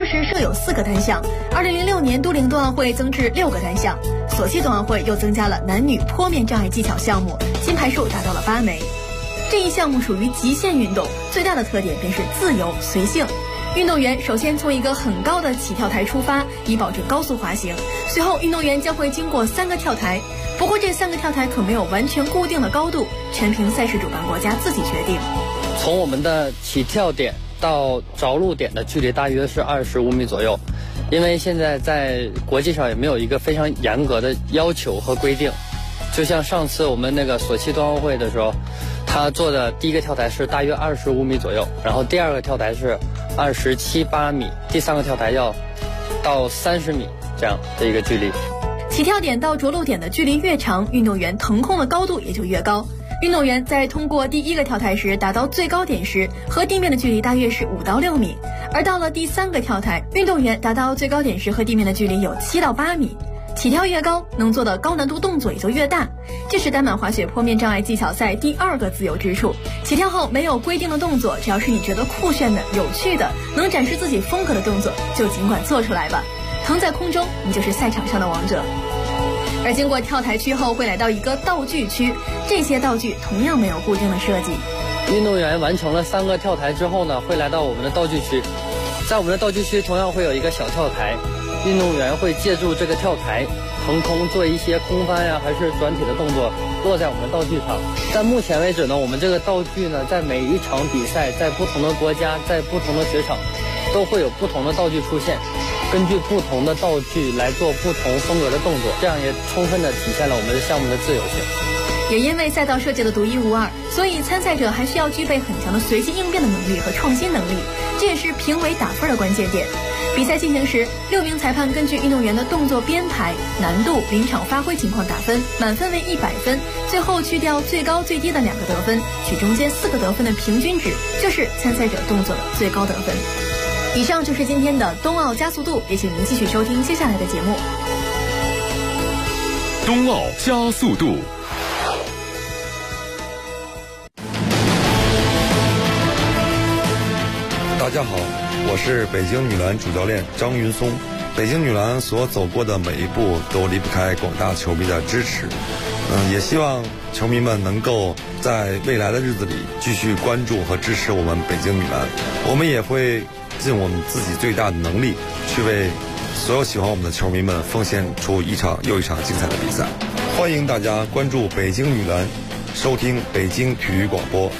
时设有4个单项，2006年都灵冬奥会增至6个单项，索契冬奥会又增加了男女坡面障碍技巧项目，金牌数达到了8枚。这一项目属于极限运动，最大的特点便是自由随性。运动员首先从一个很高的起跳台出发，以保证高速滑行。随后，运动员将会经过3个跳台，不过这3个跳台可没有完全固定的高度，全凭赛事主办国家自己决定。 从我们的起跳点到着陆点的距离大约是25米左右，因为现在在国际上也没有一个非常严格的要求和规定。就像上次我们那个索契冬奥会的时候，他做的第一个跳台是大约25米左右，然后第二个跳台是27、8米，第3个跳台要到30米这样的一个距离。 起跳点到着陆点的距离越长，运动员腾空的高度也就越高。运动员在通过第1个跳台时达到最高点时，和地面的距离大约是5到6米，而到了第3个跳台，运动员达到最高点时和地面的距离有7到8米。起跳越高，能做的高难度动作也就越大，这是单板滑雪坡面障碍技巧赛第2个自由之处。起跳后没有规定的动作，只要是你觉得酷炫的、有趣的、能展示自己风格的动作，就尽管做出来吧。腾在空中，你就是赛场上的王者。而经过跳台区后，会来到一个道具区，这些道具同样没有固定的设计。 运动员完成了3个跳台之后呢，会来到我们的道具区，在我们的道具区同样会有一个小跳台。运动员会借助这个跳台腾空做一些空翻呀，还是转体的动作，落在我们的道具上。在目前为止呢，我们这个道具呢，在每一场比赛，在不同的国家，在不同的雪场，都会有不同的道具出现，根据不同的道具来做不同风格的动作，这样也充分的体现了我们的项目的自由性。 也因为赛道设计的独一无二，所以参赛者还需要具备很强的随机应变的能力和创新能力，这也是评委打分的关键点。比赛进行时，6名裁判根据运动员的动作编排、难度、临场发挥情况打分，满分为100分，最后去掉最高最低的2个得分，取中间4个得分的平均值，就是参赛者动作的最高得分。以上就是今天的冬奥加速度，也请您继续收听接下来的节目。 冬奥加速度。 大家好，我是北京女篮主教练张云松。北京女篮所走过的每一步都离不开广大球迷的支持。也希望球迷们能够在未来的日子里继续关注和支持我们北京女篮。我们也会尽我们自己最大的能力，去为所有喜欢我们的球迷们奉献出一场又一场精彩的比赛。欢迎大家关注北京女篮，收听北京体育广播。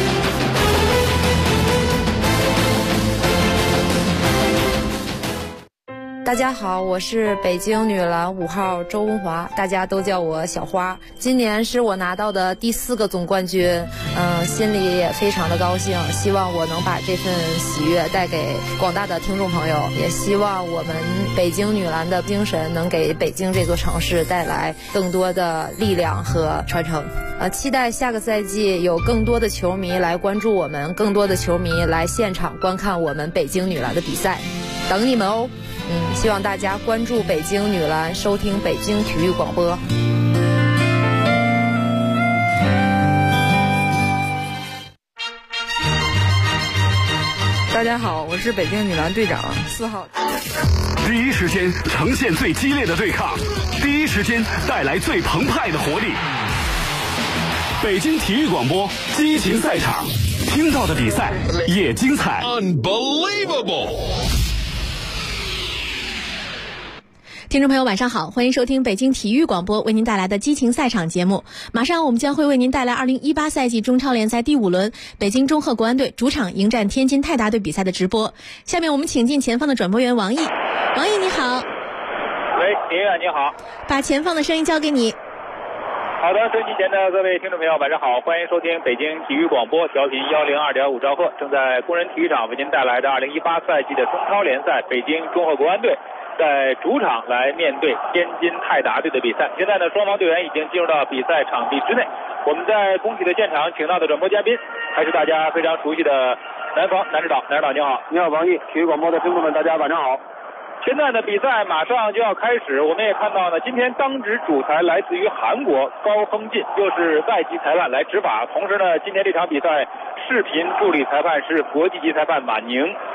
大家好，我是北京女篮5号周文华，大家都叫我小花。今年是我拿到的第4个总冠军，心里也非常的高兴，希望我能把这份喜悦带给广大的听众朋友，也希望我们北京女篮的精神能给北京这座城市带来更多的力量和传承。期待下个赛季有更多的球迷来关注我们，更多的球迷来现场观看我们北京女篮的比赛，等你们哦。希望大家关注北京女篮，收听北京体育广播。 大家好，我是北京女篮队长4号。 第一时间呈现最激烈的对抗，第一时间带来最澎湃的活力。北京体育广播激情赛场，听到的比赛也精彩。Unbelievable！ 听众朋友晚上好，欢迎收听北京体育广播为您带来的激情赛场节目。马上我们将会为您带来2018赛季中超联赛第5轮北京中赫国安队主场迎战天津泰达队比赛的直播。下面我们请进前方的转播员王毅。王毅你好。 喂，林远你好。 把前方的声音交给你。 好的，收音机前的各位听众朋友晚上好，欢迎收听北京体育广播调频102.5兆赫，正在工人体育场为您带来的2018赛季的中超联赛北京中赫国安队在主场来面对天津泰达队的比赛。现在呢，双方队员已经进入到比赛场地之内。我们在工体的现场请到的转播嘉宾还是大家非常熟悉的南方南指导。南指导你好。 你好王毅，体育广播的听众们大家晚上好。 现在呢，比赛马上就要开始，我们也看到呢，今天当值主裁来自于韩国高亨进，又是外籍裁判来执法。同时呢，今天这场比赛视频助理裁判是国际级裁判马宁。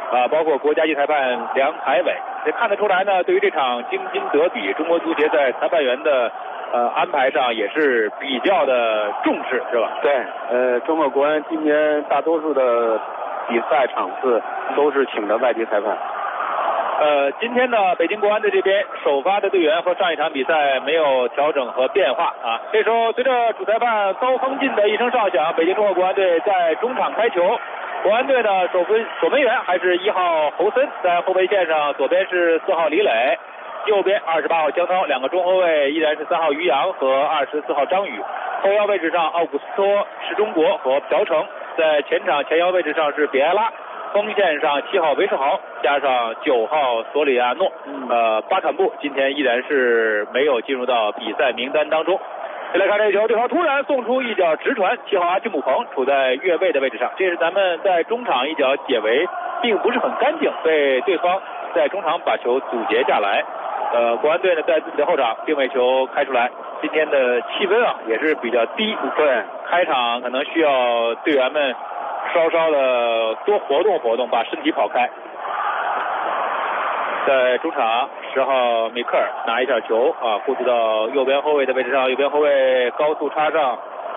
包括国家级裁判梁海伟，也看得出来呢，对于这场京津德比，中国足协在裁判员的安排上也是比较的重视，是吧？ 对，中国国安今年大多数的比赛场次都是请的外籍裁判。 今天呢，北京国安队这边首发的队员和上一场比赛没有调整和变化啊。这时候随着主裁判高方进的一声哨响，北京中赫国安队在中场开球。国安队的守门员还是1号侯森，在后卫线上，左边是4号李磊，右边28号江涛，两个中后卫依然是3号于洋和24号张宇。后腰位置上奥古斯托、石中国和朴成，在前场前腰位置上是比埃拉。锋线上7号韦世豪加上9号索里亚诺，巴坎布今天依然是没有进入到比赛名单当中。再来看这个球，对方突然送出一脚直传，7号阿基姆彭处在越位的位置上，这是咱们在中场一脚解围并不是很干净，被对方在中场把球阻截下来。国安队呢在自己的后场定位球开出来，今天的气温啊也是比较低，对，开场可能需要队员们稍稍的多活动活动，把身体跑开。在中场10号米克尔拿一下球过渡到右边后卫的位置上，右边后卫高速插上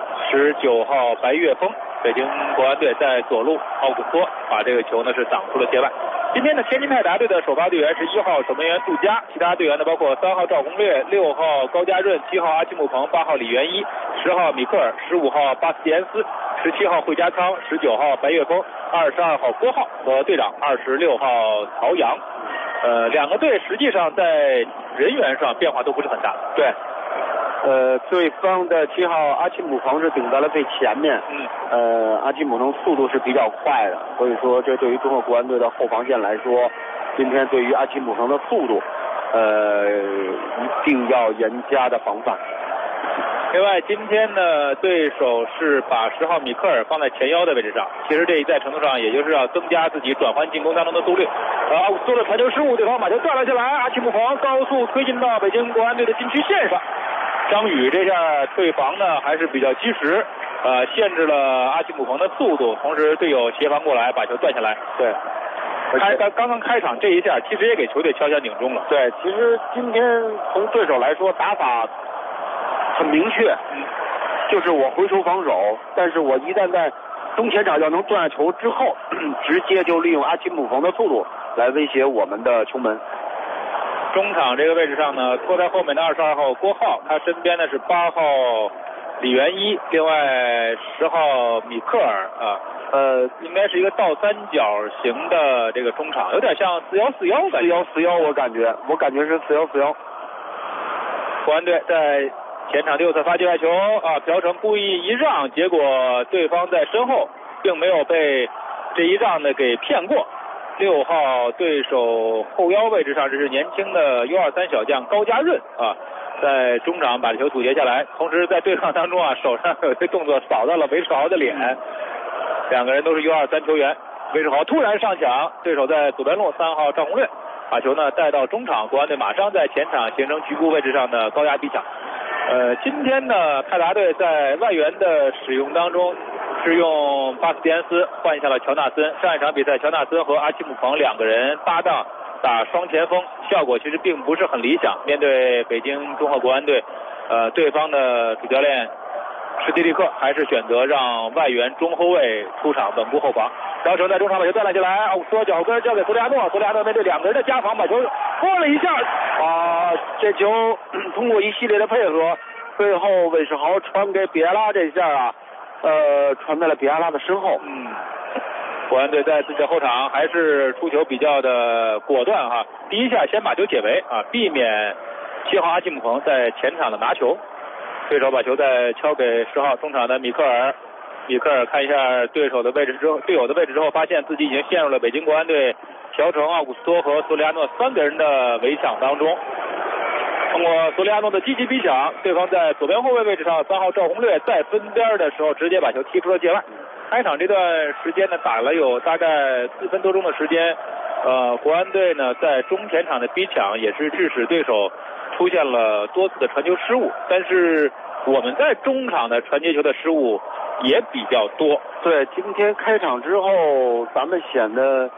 19号白岳峰，北京国安队在左路奥古斯托把这个球呢是挡出了界外。今天的天津泰达队的首发队员是1号守门员杜佳，其他队员呢包括3号赵宏略、6号高家润、7号阿基姆彭、8号李元一、10号米克尔、15号巴斯蒂安斯、17号惠家康、19号白岳峰、22号郭浩和队长26号曹阳。两个队实际上在人员上变化都不是很大。 对，对方的7号阿基姆彭是顶在了最前面，阿基姆彭速度是比较快的，所以说这对于中国国安队的后防线来说，今天对于阿基姆彭的速度，一定要严加的防范。 另外，今天呢，对手是把10号米克尔放在前腰的位置上，其实这一在程度上也就是要增加自己转换进攻当中的速率。奥古斯托的传球失误，对方把球断了下来，阿基姆彭高速推进到北京国安队的禁区线上。张宇这下退防呢还是比较及时，限制了阿基姆彭的速度，同时队友协防过来把球断下来。 对。 刚刚开场这一下，其实也给球队敲响警钟了。 对，其实今天从对手来说，打法很明确，就是我回球防守，但是我一旦在中前场要能断球之后，直接就利用阿基姆彭的速度来威胁我们的球门。 中场这个位置上呢，拖在后面的22号郭浩，他身边的是8号李元一，另外10号米克尔应该是一个倒三角形的这个中场，有点像4141的 4141，我感觉是4141。 国安队在前场右侧发界外球朴成故意一让，结果对方在身后并没有被这一让呢给骗过。6号对手后腰位置上，这是年轻的U23小将高家润在中场把球阻截下来，同时在对抗当中手上有一个动作扫到了韦世豪的脸，两个人都是U23球员。韦世豪突然上抢，对手在左边路3号赵宏略把球呢带到中场，国安队马上在前场形成局部位置上的高压逼抢。今天呢，泰达队在外援的使用当中是用巴斯蒂安斯换下了乔纳森。上一场比赛，乔纳森和阿基姆彭两个人搭档打双前锋，效果其实并不是很理想。面对北京中赫国安队，对方的主教练施蒂利克还是选择让外援中后卫出场稳固后防。朴成在中场把球断了下来，奥古斯托脚跟交给索里亚诺，索里亚诺面对两个人的夹防把球拨了一下这球通过一系列的配合，最后韦世豪传给比埃拉，这下传在了比埃拉的身后。国安队在自己的后场还是出球比较的果断第一下先把球解围避免7号阿基姆彭在前场的拿球。对手把球再敲给10号中场的米克尔，米克尔看一下队友的位置之后，发现自己已经陷入了北京国安队朴成、奥古斯托和索里亚诺3个人的围抢当中。通过索里亚诺的积极逼抢，对方在左边后卫位置上3号赵宏略在分边的时候直接把球踢出了界外。开场这段时间呢，打了有大概4分多钟的时间，国安队呢在中前场的逼抢也是致使对手出现了多次的传球失误，但是我们在中场的传接球的失误也比较多。对，今天开场之后咱们显得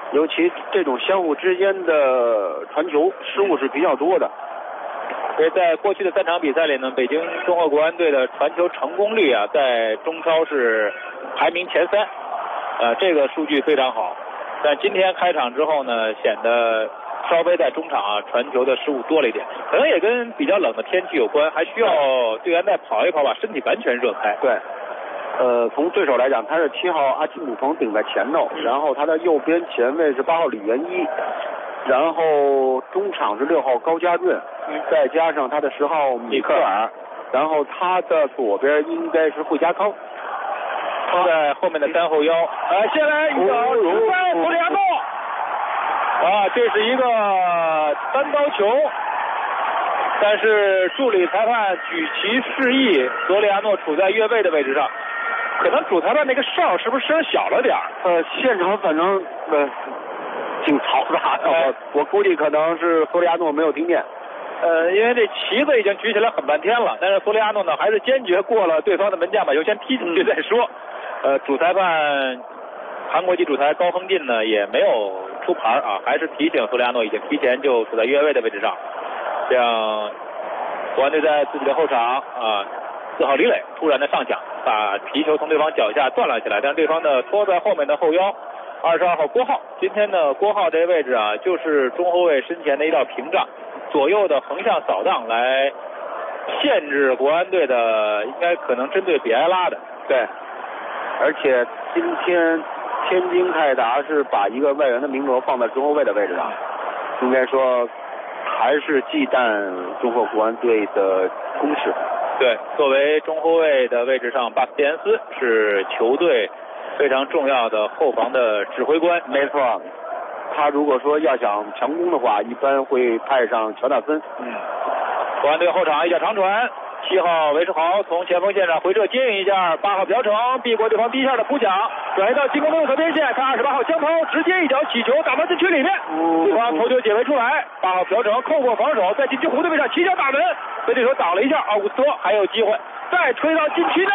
尤其这种相互之间的传球失误是比较多的。 所以在过去的3场比赛里呢，北京中赫国安队的传球成功率啊，在中超是排名前3，这个数据非常好。但今天开场之后呢，显得稍微在中场啊传球的失误多了一点，可能也跟比较冷的天气有关，还需要队员再跑一跑，把身体完全热开。 对。从对手来讲，他是7号阿基姆彭顶在前头，然后他的右边前卫是8号李元一，然后中场是6号高家润，再加上他的10号米克尔，然后他的左边应该是惠家康， 他在后面的3后腰。先来一脚直塞弗里亚诺，这是一个单刀球，但是助理裁判举旗示意索里亚诺处在越位的位置上。可能主裁判那个哨是不是声小了点现场反正挺嘈杂的，我估计可能是索里亚诺没有听见。 因为这旗子已经举起来很半天了，但是索里亚诺呢还是坚决过了对方的门将，把球先踢进去再说。主裁判韩国籍主裁高亨进呢也没有出牌啊，还是提醒索里亚诺已经提前就处在越位的位置上。这样国安队在自己的后场4号李磊突然的上抢，把皮球从对方脚下断了起来，但是对方呢拖在后面的后腰22号郭浩。今天呢郭浩这个位置啊，就是中后卫身前的一道屏障，左右的横向扫荡来限制国安队的，应该可能针对比埃拉的。 对，而且今天天津泰达是把一个外援的名额放在中后卫的位置上，应该说还是忌惮中赫国安队的攻势。 对，作为中后卫的位置上，巴斯蒂安斯是球队非常重要的后防的指挥官。 没错，他如果说要想强攻的话，一般会派上乔纳森。 国安队后场一脚长传，7号韦世豪从前锋线上回撤接应一下，8号朴成避过对方第一下的扑抢，转移到进攻的右侧边线，看28号江涛直接一脚起球打到禁区里面，对方头球解围出来，8号朴成扣过防守，在禁区弧对位上起脚打门，被对手挡了一下，奥古斯托还有机会再吹到禁区内。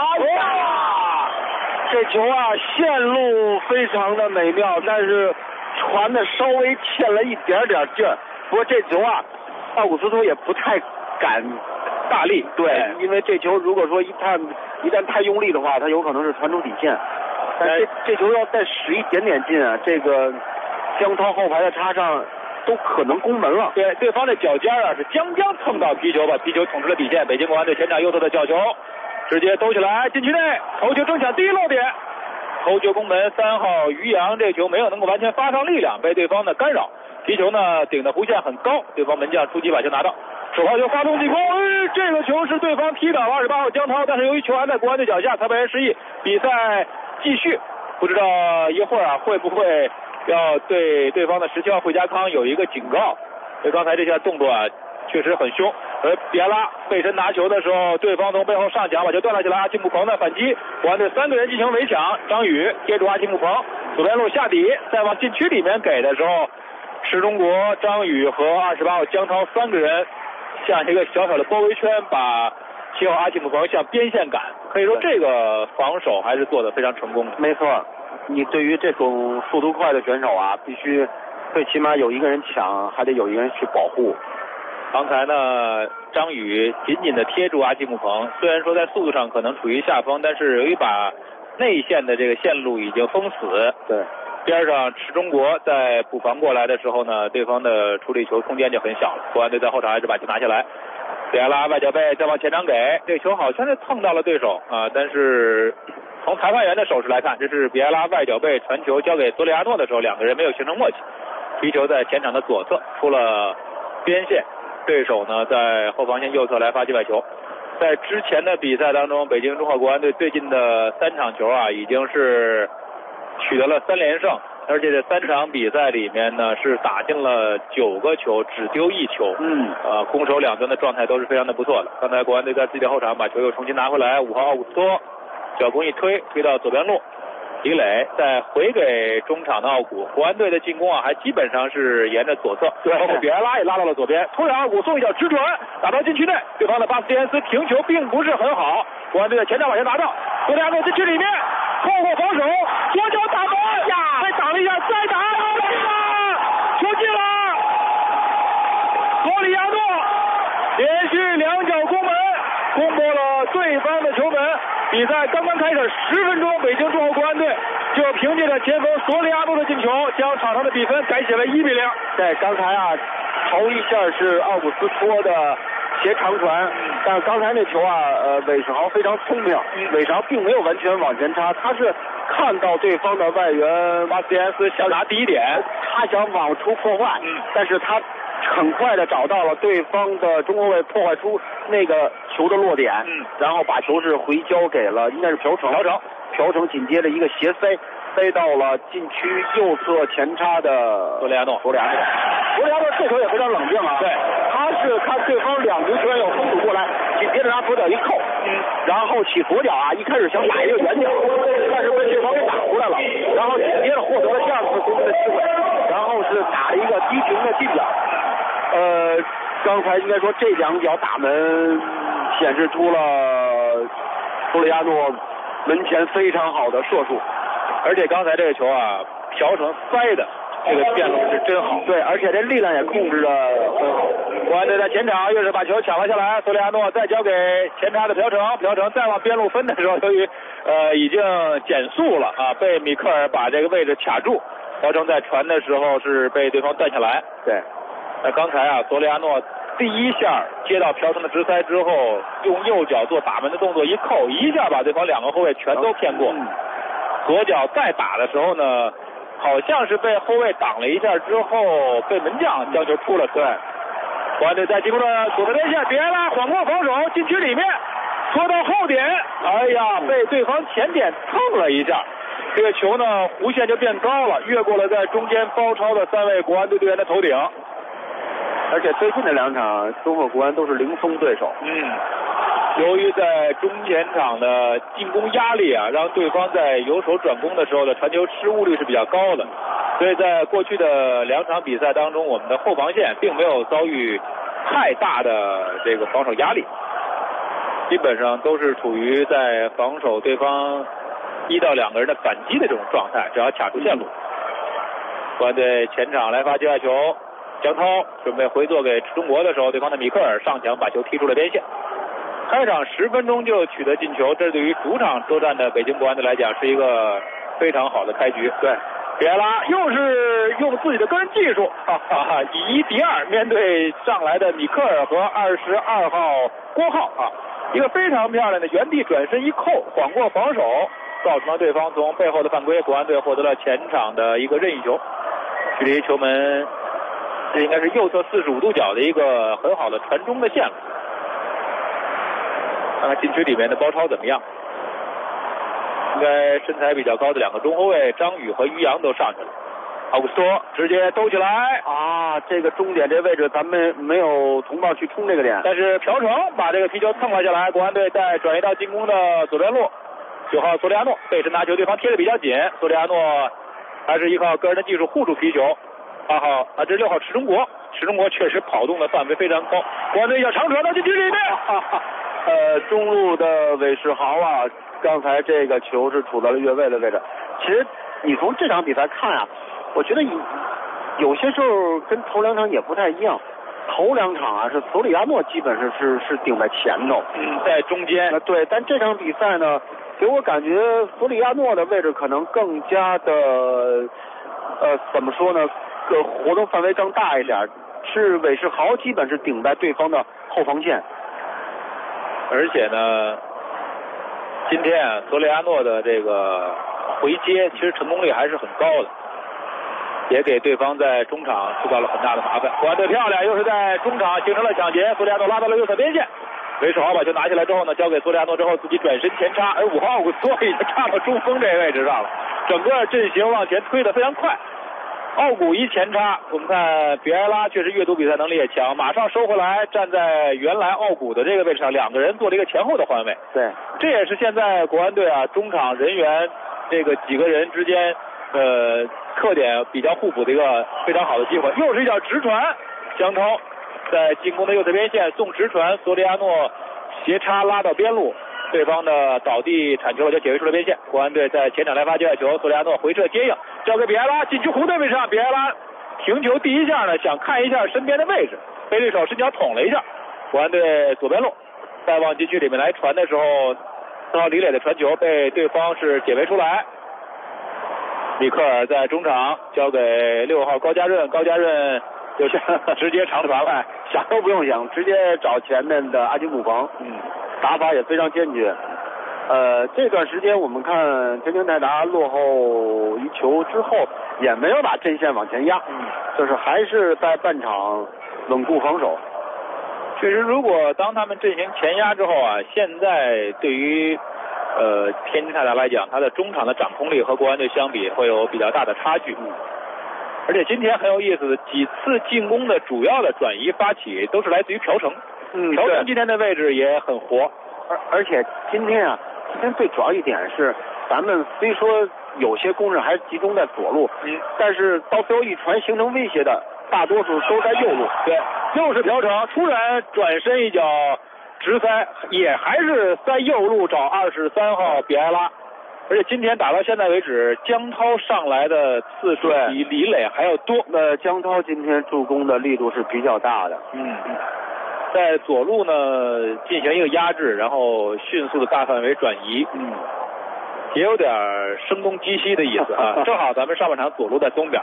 这球线路非常的美妙，但是传的稍微欠了一点点劲儿。不过这球奥古斯托也不太敢大力，对，因为这球如果说一旦太用力的话，他有可能是传出底线。但这球要再使一点点劲这个江涛后排的插上都可能攻门了。 对，对方的脚尖是将蹭到皮球，把皮球捅出了底线。北京国安队前场右侧的角球直接兜起来，禁区内头球争抢第一落点，头球攻门，3号于洋这球没有能够完全发上力量，被对方的干扰，皮球呢顶的弧线很高，对方门将出击把球拿到，手抛球发动进攻，这个球是对方踢倒28号江涛，但是由于球还在国安队脚下，裁判员示意比赛继续，不知道一会儿会不会要对对方的17号惠家康有一个警告，因为刚才这下动作确实很凶。而比埃拉背身拿球的时候，对方从背后上抢把球断了起来，阿基姆彭的反击，国安队3个人进行围抢，张宇贴住阿基姆彭，左边路下底，再往禁区里面给的时候，池中国、张宇和28号江涛3个人像一个小小的包围圈，把7号阿基姆彭向边线赶，可以说这个防守还是做得非常成功的。 没错，你对于这种速度快的选手必须最起码有一个人抢，还得有一个人去保护。 刚才呢，张宇紧紧地贴住阿基姆彭，虽然说在速度上可能处于下风，但是由于把内线的这个线路已经封死， 对， 边上池中国在补防过来的时候呢，对方的处理球空间就很小了。国安队在后场还是把球拿下来，比埃拉外脚背再往前场给，这球好像是碰到了对手但是从裁判员的手势来看，这是比埃拉外脚背传球交给索里亚诺的时候，两个人没有形成默契，皮球在前场的左侧出了边线。对手呢在后防线右侧来发起外球。在之前的比赛当中，北京中赫国安队最近的3场球已经是取得了3连胜，而且这3场比赛里面呢是打进了9个球，只丢1球。攻守两端的状态都是非常的不错的。刚才国安队在自己的后场把球又重新拿回来，5号奥古斯托脚弓一推到左边路，李磊再回给中场的奥古，国安队的进攻还基本上是沿着左侧，包括比埃拉也拉到了左边，突然奥古送一脚直传打到禁区内，对方的巴斯蒂安斯停球并不是很好，国安队的前场把球拿到，索里亚诺禁区里面透过防守，左脚打门被挡了一下，再打连续2脚攻门，攻破了对方的球门。比赛刚刚开始10分钟，北京中后国安队就凭借着前锋索里亚诺的进球，将场上的比分改写为1-0。 对，刚才啊，头一下是奥古斯托的斜长传，但是刚才那球啊，韦世豪非常聪明，韦世豪并没有完全往前插，他是看到对方的外援马斯耶斯想拿第一点， 他想往出破坏，但是他很快的找到了对方的中后卫，破坏出那个球的落点，然后把球是回交给了应该是朴成紧接着一个斜塞到了禁区右侧前插的索里亚诺这球也非常冷静啊， 对， 他是看对方2名球员有封堵过来，紧接着拿左脚一扣，然后起左脚啊，一开始想打一个远角，但是被对方给打出来了，然后紧接着获得了第2次攻门的机会，然后是打了一个低平的近角。刚才应该说这2脚打门显示出了索里亚诺门前非常好的射术， 而且刚才这个球啊，朴成塞的这个线路是真好， 对，而且这力量也控制的很好。 国安队在前场又是把球抢了下来，索里亚诺再交给前插的朴成再往边路分的时候，由于已经减速了啊，被米克尔把这个位置卡住，朴成在传的时候是被对方断下来。 对， 那刚才啊，索里亚诺第一下接到朴成的直塞之后，用右脚做打门的动作一扣，一下把对方2个后卫全都骗过。左脚再打的时候呢，好像是被后卫挡了一下之后，被门将将球出了。对，国安队在进攻的左侧边线，比埃拉晃过防守，禁区里面拖到后点，哎呀，被对方前点蹭了一下，这个球呢弧线就变高了，越过了在中间包抄的3位国安队队员的头顶。 而且最近的2场中后国安都是零封对手。 由于在中前场的进攻压力啊，让对方在由守转攻的时候的传球失误率是比较高的，所以在过去的2场比赛当中，我们的后防线并没有遭遇太大的这个防守压力，基本上都是处于在防守对方1到2个人的反击的这种状态，只要卡住线路。国安队前场来发界外球，江涛准备回做给中国的时候，对方的米克尔上抢把球踢出了边线。开场10分钟就取得进球，这对于主场作战的北京国安队来讲是一个非常好的开局。对，比埃拉又是用自己的个人技术，以1敌2面对上来的米克尔和22号郭浩啊，一个非常漂亮的原地转身一扣，晃过防守，造成了对方从背后的犯规，国安队获得了前场的一个任意球，距离球门这应该是右侧45度角的一个很好的传中的线路。看看禁区里面的包抄怎么样？应该身材比较高的2个中后卫张宇和于洋都上去了。奥古斯托直接兜起来啊！这个终点这位置咱们没有同伴去冲这个点， 但是朴成把这个皮球蹭了下来。国安队在转移到进攻的左边路，9号索里亚诺背身拿球，对方贴得比较紧，索里亚诺还是依靠个人的技术护住皮球。8号啊，这是6号池中国确实跑动的范围非常高。国安队要长传到禁区里面。 中路的韦世豪啊，刚才这个球是处在了越位的位置。其实你从这场比赛看啊，我觉得有些时候跟头2场也不太一样。头2场啊是索里亚诺基本上是顶在前头， 在中间。 对，但这场比赛呢，给我感觉索里亚诺的位置可能更加的怎么说呢？活动范围更大一点，是韦世豪基本是顶在对方的后防线。 而且呢，今天啊，索里亚诺的这个回接其实成功率还是很高的，也给对方在中场制造了很大的麻烦。国安队漂亮，又是在中场形成了抢劫，索里亚诺拉到了右侧边线，韦世豪把球拿下来之后呢，交给索里亚诺之后自己转身前插，而5号奥古斯托已经插到中锋这个位置上了，整个阵型往前推得非常快。奥古一前插，我们看比埃拉确实阅读比赛能力也强，马上收回来，站在原来奥古的这个位置上，2个人做了一个前后的换位。 对， 这也是现在国安队啊中场人员这个几个人之间特点比较互补的一个非常好的机会。又是一脚直传，江涛在进攻的右侧边线送直传，索里亚诺斜插拉到边路，对方的倒地铲球就解围出了边线。国安队在前场来发界外球，索里亚诺回撤接应，交给比埃拉，禁区弧的位置上，比埃拉停球第一下呢，想看一下身边的位置，被对手伸脚捅了一下， 国安队左边路再往禁区里面来传的时候，4号李磊的传球被对方是解围出来。米克尔在中场交给6号高家润，高家润就直接长传了， 想都不用想，直接找前面的阿金姆彭，打法也非常坚决。这段时间我们看天津泰达落后1球之后，也没有把阵线往前压，就是还是在半场稳固防守。 确实，如果当他们阵型前压之后啊，现在对于天津泰达来讲，他的中场的掌控力和国安队相比会有比较大的差距。而且今天很有意思的几次进攻的主要的转移发起都是来自于朴成。朴成今天的位置也很活。 而且今天最主要一点是，咱们虽说有些攻势还是集中在左路，但是到最后一传形成威胁的，大多数都在右路。 对，又是朴成突然转身一脚直塞，也还是在右路找23号比埃拉。而且今天打到现在为止，江涛上来的次数比李磊还要多。 江涛今天助攻的力度是比较大的。 在左路呢进行一个压制，然后迅速的大范围转移。也有点声东击西的意思啊。正好咱们上半场左路再松点。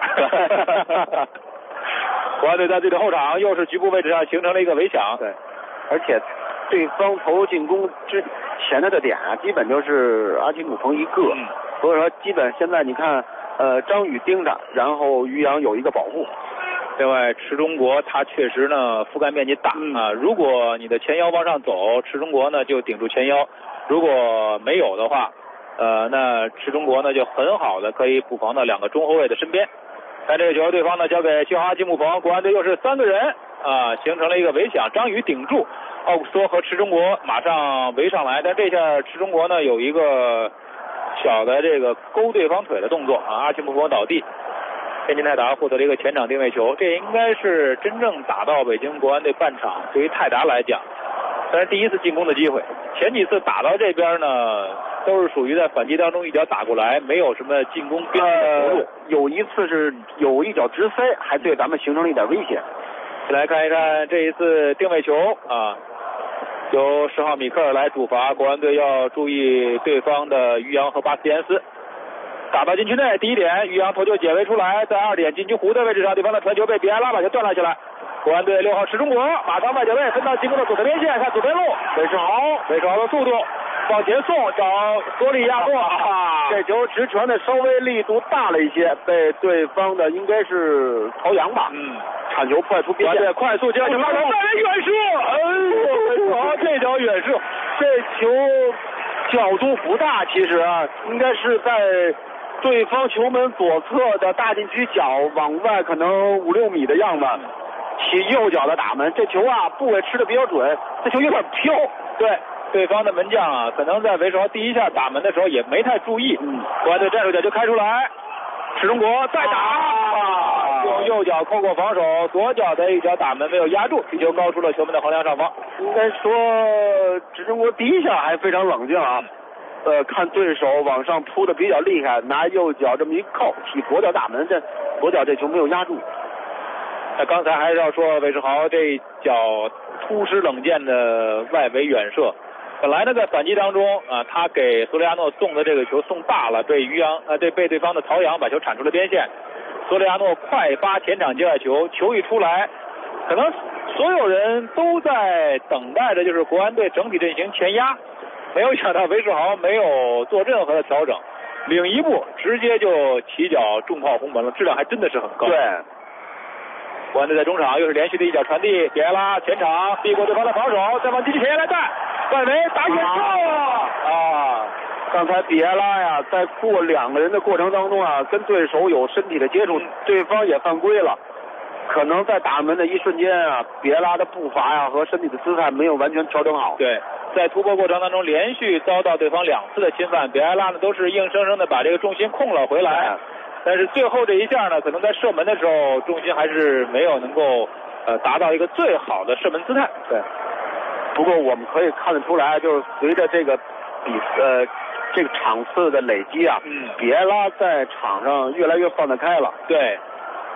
国安队在自己的后场又是局部位置上形成了一个围抢。 对，而且对方投入进攻之前的点基本就是阿金姆彭一个，所以说基本现在你看，张宇盯着，然后于洋有一个保护。 另外，池中国他确实呢覆盖面积大啊，如果你的前腰往上走，池中国呢就顶住前腰；如果没有的话，那池中国呢就很好的可以补防到2个中后卫的身边。但这个球对方呢交给7号阿金姆彭，国安队又是3个人啊，形成了一个围抢，张宇顶住，奥古斯托和池中国马上围上来，但这下池中国呢有一个小的这个勾对方腿的动作啊，阿金姆彭倒地。天津泰达获得了一个前场定位球，这应该是真正打到北京国安队半场，对于泰达来讲，但是第一次进攻的机会。前几次打到这边呢，都是属于在反击当中一脚打过来，没有什么进攻边的投入。 有一次是有一脚直塞，还对咱们形成了一点威胁。 来看一看这一次定位球啊，由10号米克尔来主罚，国安队要注意对方的于洋和巴斯蒂安斯。打到禁区内，第一点，于洋头球解围出来，在2点禁区弧的位置上，对方的传球被比埃拉把球断了下来。国安队6号池中国马上外脚背分到进攻的左边线，看左边路，韦世豪的速度往前送，找索里亚诺， 这球直传的稍微力度大了一些，被对方的应该是曹阳吧，铲球破出边线， 快速接球，拉到远射，这脚远射， 这球角度不大，其实应该是在对方球门左侧的大禁区角往外可能5-6米的样子，起右脚的打门，这球部位吃的比较准，这球有点飘。 对方的门将可能在韦世豪第一下打门的时候也没太注意，国安队战术点就开出来，池中国再打，用右脚扣过防守，左脚的一脚打门没有压住，皮球高出了球门的横梁上方。 应该说池中国第一下还非常冷静看对手往上扑的比较厉害，拿右脚这么一扣，起左脚打门，这左脚这球没有压住。 那刚才还是要说韦世豪这一脚突施冷箭的外围远射，本来呢在反击当中他给索里亚诺送的这个球送大了，被被对方的曹阳把球铲出了边线。索里亚诺快发前场接外球，球一出来，可能所有人都在等待着就是国安队整体阵型前压，没有想到韦世豪没有做任何的调整，领一步直接就起脚重炮轰门了，质量还真的是很高。 对， 国安队在中场又是连续的一脚传递，比埃拉前场避过对方的防守，再往禁区前沿来带，外围打远射刚才比埃拉在过2个人的过程当中跟对手有身体的接触，对方也犯规了，可能在打门的一瞬间比埃拉的步伐和身体的姿态没有完全调整好。 对，在突破过程当中连续遭到对方2次的侵犯，比埃拉呢都是硬生生的把这个重心控了回来，但是最后这一下呢，可能在射门的时候重心还是没有能够达到一个最好的射门姿态。 对，不过我们可以看得出来，就是随着这个这个场次的累积比埃拉在场上越来越放得开了。 对，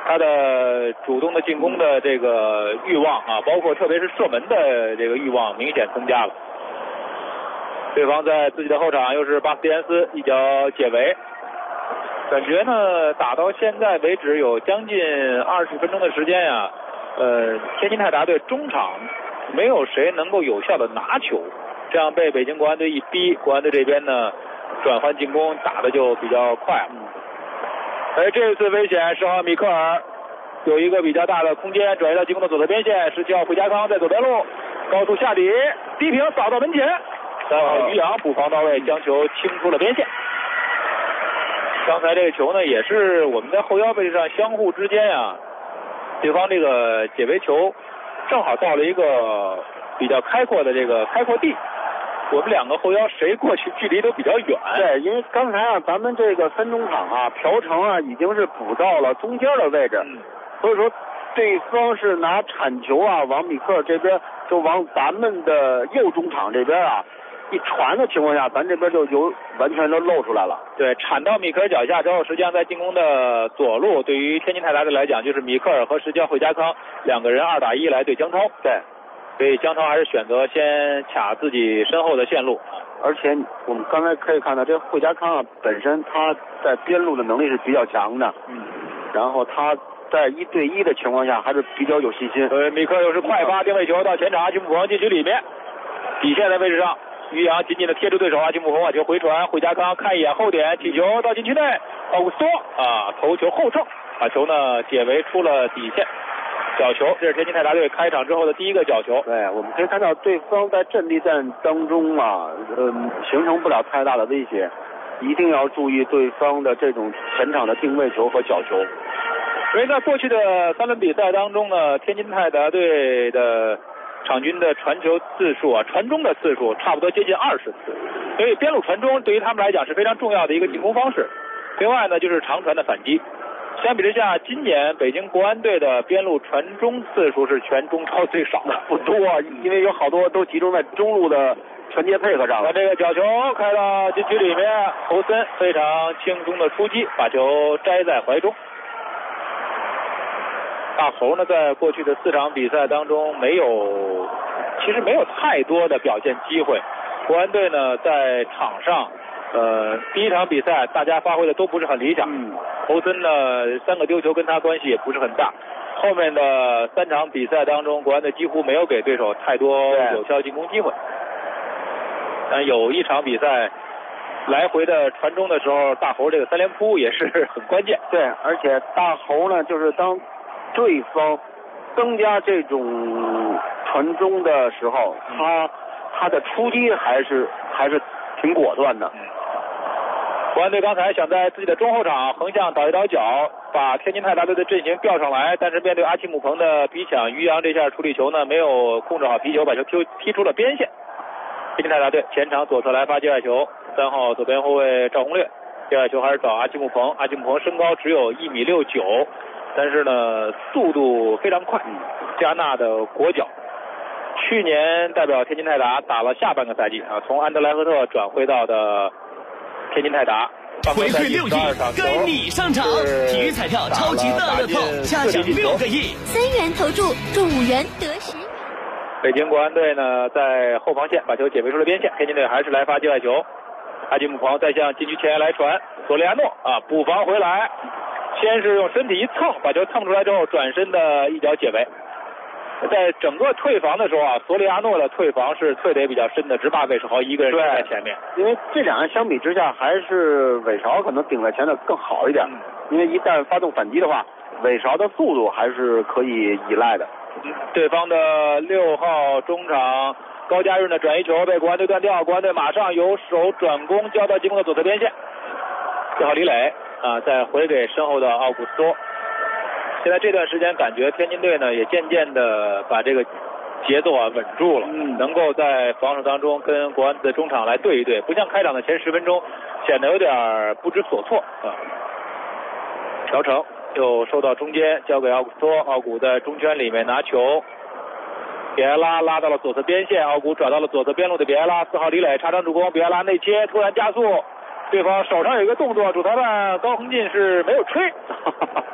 他的主动的进攻的这个欲望啊，包括特别是射门的这个欲望明显增加了。对方在自己的后场又是巴斯蒂安斯一脚解围，感觉呢打到现在为止有将近20分钟的时间呀，天津泰达队中场没有谁能够有效的拿球，这样被北京国安队一逼，国安队这边呢转换进攻打的就比较快了。这次危险10号米克尔有一个比较大的空间，转移到进攻的左侧边线，17号傅家康在左边路高速下底低平扫到门前，3号于洋补防到位，将球清出了边线。刚才这个球呢也是我们在后腰位置上相互之间啊，对方这个解围球正好到了一个比较开阔的这个开阔地，我们两个后腰谁过去距离都比较远。 对，因为刚才啊咱们这个三中场啊朴成啊已经是补到了中间的位置，所以说对方是拿铲球啊往米克尔这边，就往咱们的右中场这边啊一传的情况下，咱这边就完全都露出来了。 对，铲到米克尔脚下之后，实际上在进攻的左路，对于天津泰达队来讲，就是米克尔和17号惠家康两个人2打1来对江涛。 对， 所以江涛还是选择先卡自己身后的线路。 而且我们刚才可以看到，这惠家康啊本身他在边路的能力是比较强的，然后他在1对1的情况下还是比较有信心。 米克尔又是快发定位球到前场，阿基姆彭禁区里面，底线的位置上。于洋紧紧的贴住对手，阿基姆彭把球回传，惠家康看一眼后点，起球到禁区内，奥古斯托头球后蹭，把球呢解围出了底线，角球。这是天津泰达队开场之后的第一个角球。 对，我们可以看到对方在阵地战当中啊，形成不了太大的威胁，一定要注意对方的这种前场的定位球和角球。 因为在过去的3轮比赛当中呢，天津泰达队的场均的传球次数啊，传中的次数差不多接近20次，所以边路传中对于他们来讲是非常重要的一个进攻方式。另外呢，就是长传的反击。相比之下，今年北京国安队的边路传中次数是全中超最少的， 不多，因为有好多都集中在中路的传接配合上了。 这个角球开到禁区里面，侯森非常轻松的出击，把球摘在怀中。大侯呢，在过去的4场比赛当中其实没有太多的表现机会。国安队呢，在场上，第1场比赛大家发挥的都不是很理想。侯森呢，3个丢球跟他关系也不是很大。后面的3场比赛当中，国安队几乎没有给对手太多有效进攻机会。但有1场比赛，来回的传中的时候，大侯这个3连扑也是很关键。 对，而且大侯呢，就是当对方增加这种传中的时候，他的出击还是挺果断的。 国安队刚才想在自己的中后场横向倒一倒脚，把天津泰达队的阵型调上来，但是面对阿奇姆彭的逼抢，于洋这下处理球呢没有控制好皮球，把球踢出了边线。天津泰达队前场左侧来发界外球，3号左边后卫赵宏略，界外球还是找阿基姆彭，阿基姆彭身高只有1.69米，但是呢速度非常快，加纳的国脚。去年代表天津泰达打了下半个赛季啊，从安德莱赫特转会到的天津泰达。 回馈6亿，跟你上场！体育彩票超级大乐透，下奖6个亿 ，3元投注中5元得10秒。 北京国安队呢，在后防线把球解围出了边线，天津队还是来发界外球。阿基姆彭再向禁区前沿来传，索利亚诺补防回来，先是用身体一蹭，把球蹭出来之后，转身的一脚解围。在整个退防的时候索里亚诺的退防是退得也比较深的，只把韦世豪一个人在前面。 因为这两人相比之下，还是韦世豪可能顶在前的更好一点。因为一旦发动反击的话，韦世豪的速度还是可以依赖的。 对方的6号中场高家润的转移球被国安队断掉，国安队马上由守转攻，交到进攻的左侧边线。4号李磊再回给身后的奥古斯托。现在这段时间感觉天津队呢也渐渐的把这个节奏稳住了，能够在防守当中跟国安的中场来对一对，不像开场的前10分钟显得有点不知所措调成又收到中间，交给奥古斯托，奥古在中圈里面拿球，比埃拉拉到了左侧边线，奥古转到了左侧边路的比埃拉，4号李磊插上助攻，比埃拉内切突然加速，对方手上有一个动作，主裁判高恒进是没有吹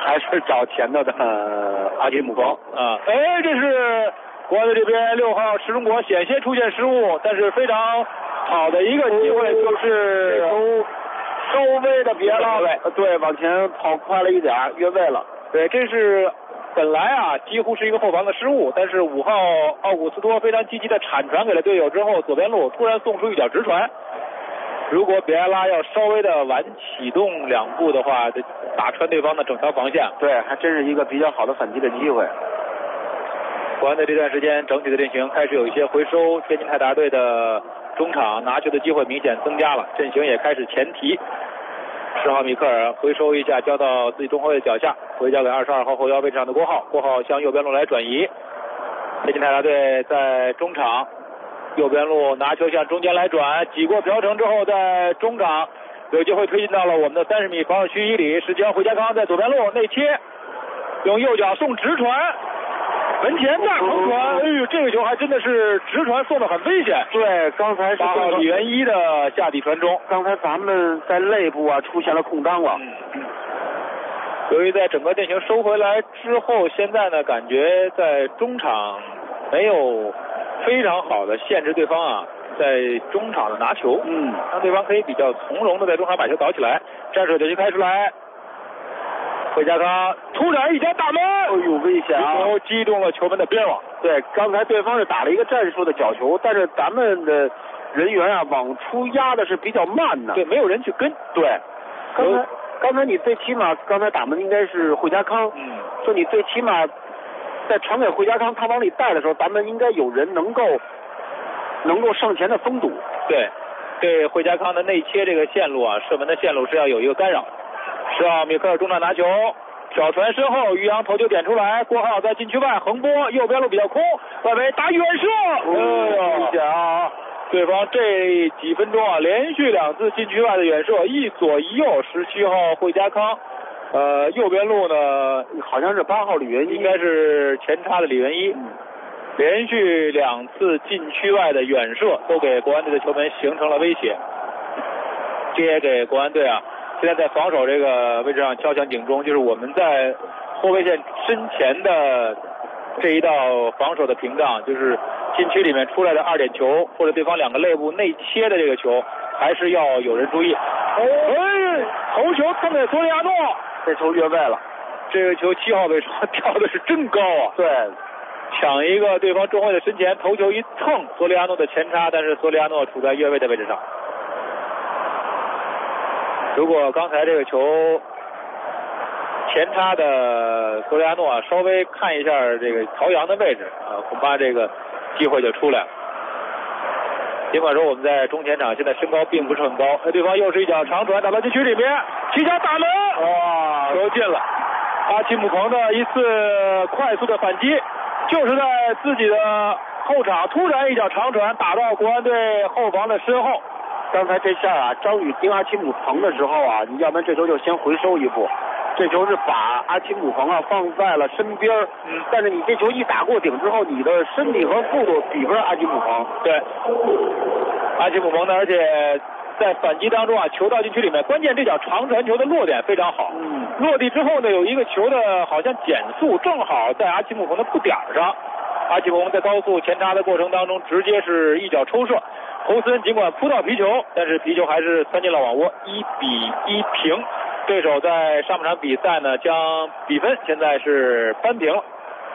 还是找前头的阿基姆彭啊。哎，这是国安队这边6号池中国险些出现失误，但是非常好的一个机会就是稍微的别了，对，往前跑快了一点，越位了。 对，这是本来啊几乎是一个后防的失误，但是5号奥古斯托非常积极的铲传给了队友之后，左边路突然送出一脚直传。如果比埃拉要稍微的晚启动2步的话，打穿对方的整条防线。 对，还真是一个比较好的反击的机会。 国安队这段时间整体的阵型开始有一些回收，天津泰达队的中场拿球的机会明显增加了，阵型也开始前提。10号米克尔回收一下，交到自己中后卫的脚下，回交给22号后腰位置上的郭浩，郭浩向右边路来转移。天津泰达队在中场右边路拿球向中间来转，挤过朴成之后，在中场有机会推进到了我们的30米防守区域里，是将回家康在左边路内切，用右脚送直传。门前大横传，哎呦，这个球还真的是直传送的很危险。 对，刚才是 8号李元一的下底传中。 刚才咱们在肋部啊出现了空当了。 由于在整个阵型收回来之后，现在呢感觉在中场没有非常好的限制对方啊，在中场的拿球，让对方可以比较从容的在中场把球倒起来。战术就开出来。回家康突然一脚大门， 哎呦，危险啊！ 球击中了球门的边网。 对，刚才对方是打了一个战术的角球，但是咱们的人员啊往出压的是比较慢的。 对，没有人去跟。 对，刚才你最起码刚才打门应该是回家康，说你最起码在传给回家康，他往里带的时候，咱们应该有人能够上前的封堵。 对，对回家康的内切这个线路啊，射门的线路是要有一个干扰。10号米克尔中场拿球，挑传身后，于洋头球点出来，郭浩在禁区外横拨，右边路比较空，外围打远射， 危险啊！ 对方这几分钟啊，连续2次禁区外的远射，一左一右。17号惠家康，右边路呢好像是8号李元一， 应该是前插的李元一。连续2次禁区外的远射，都给国安队的球门形成了威胁，这也给国安队啊。现在在防守这个位置上敲响警钟，就是我们在后卫线身前的这一道防守的屏障，就是禁区里面出来的2点球或者对方2个肋部内切的这个球，还是要有人注意。头球蹭给索里亚诺， 这球越位了。 这个球7号位上跳的是真高啊！ 对， 抢一个对方中卫的身前，头球一蹭索里亚诺的前插，但是索里亚诺处在越位的位置上。如果刚才这个球前插的索里亚诺啊，稍微看一下这个曹阳的位置啊，恐怕这个机会就出来了。尽管说我们在中前场现在身高并不是很高，对方又是一脚长传打到禁区里面，起脚打门，哇，球进了。阿奇姆彭的一次快速的反击，就是在自己的后场突然一脚长传打到国安队后防的身后。 刚才这下啊，张宇盯阿奇姆彭的时候啊，你要不然这球就先回收一步，这球是把阿奇姆彭啊放在了身边，但是你这球一打过顶之后，你的身体和速度比不上阿奇姆彭。 对，阿奇姆彭呢，而且在反击当中啊，球到禁区里面，关键这脚长传球的落点非常好，落地之后呢，有一个球的好像减速，正好在阿奇姆彭的步点上。阿奇姆彭在高速前插的过程当中，直接是一脚抽射。侯斯恩尽管扑到皮球，但是皮球还是钻进了网窝，1-1平。对手在上半场比赛呢，将比分现在是扳平了。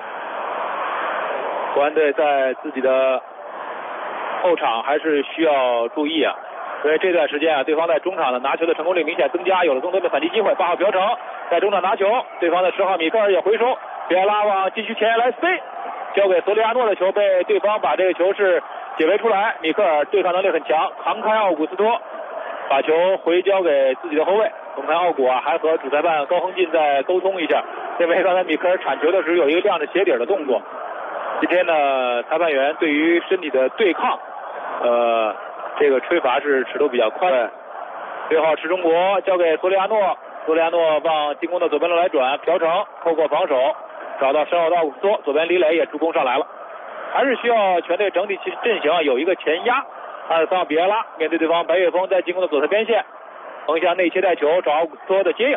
国安队在自己的后场还是需要注意啊，因为这段时间啊，对方在中场的拿球的成功率明显增加，有了更多的反击机会。8号朴成在中场拿球，对方的10号米克尔也回收，别拉往禁区前沿来塞，交给索里亚诺的球被对方把这个球是解围出来，米克尔对抗能力很强，扛开奥古斯托，把球回交给自己的后卫。我们看奥古啊，还和主裁判高恒进在沟通一下，因为刚才米克尔铲球的时候有一个亮着鞋底的动作。今天呢，裁判员对于身体的对抗，这个吹罚是尺度比较宽。6号池中国交给索里亚诺，索里亚诺往进攻的左边路来转，朴成透过防守找到身后的奥古斯托，左边李磊也助攻上来了。还是需要全队整体阵型啊有一个前压。23号比埃拉面对对方白岳峰在进攻的左侧边线，横向内切带球找奥古斯托的接应，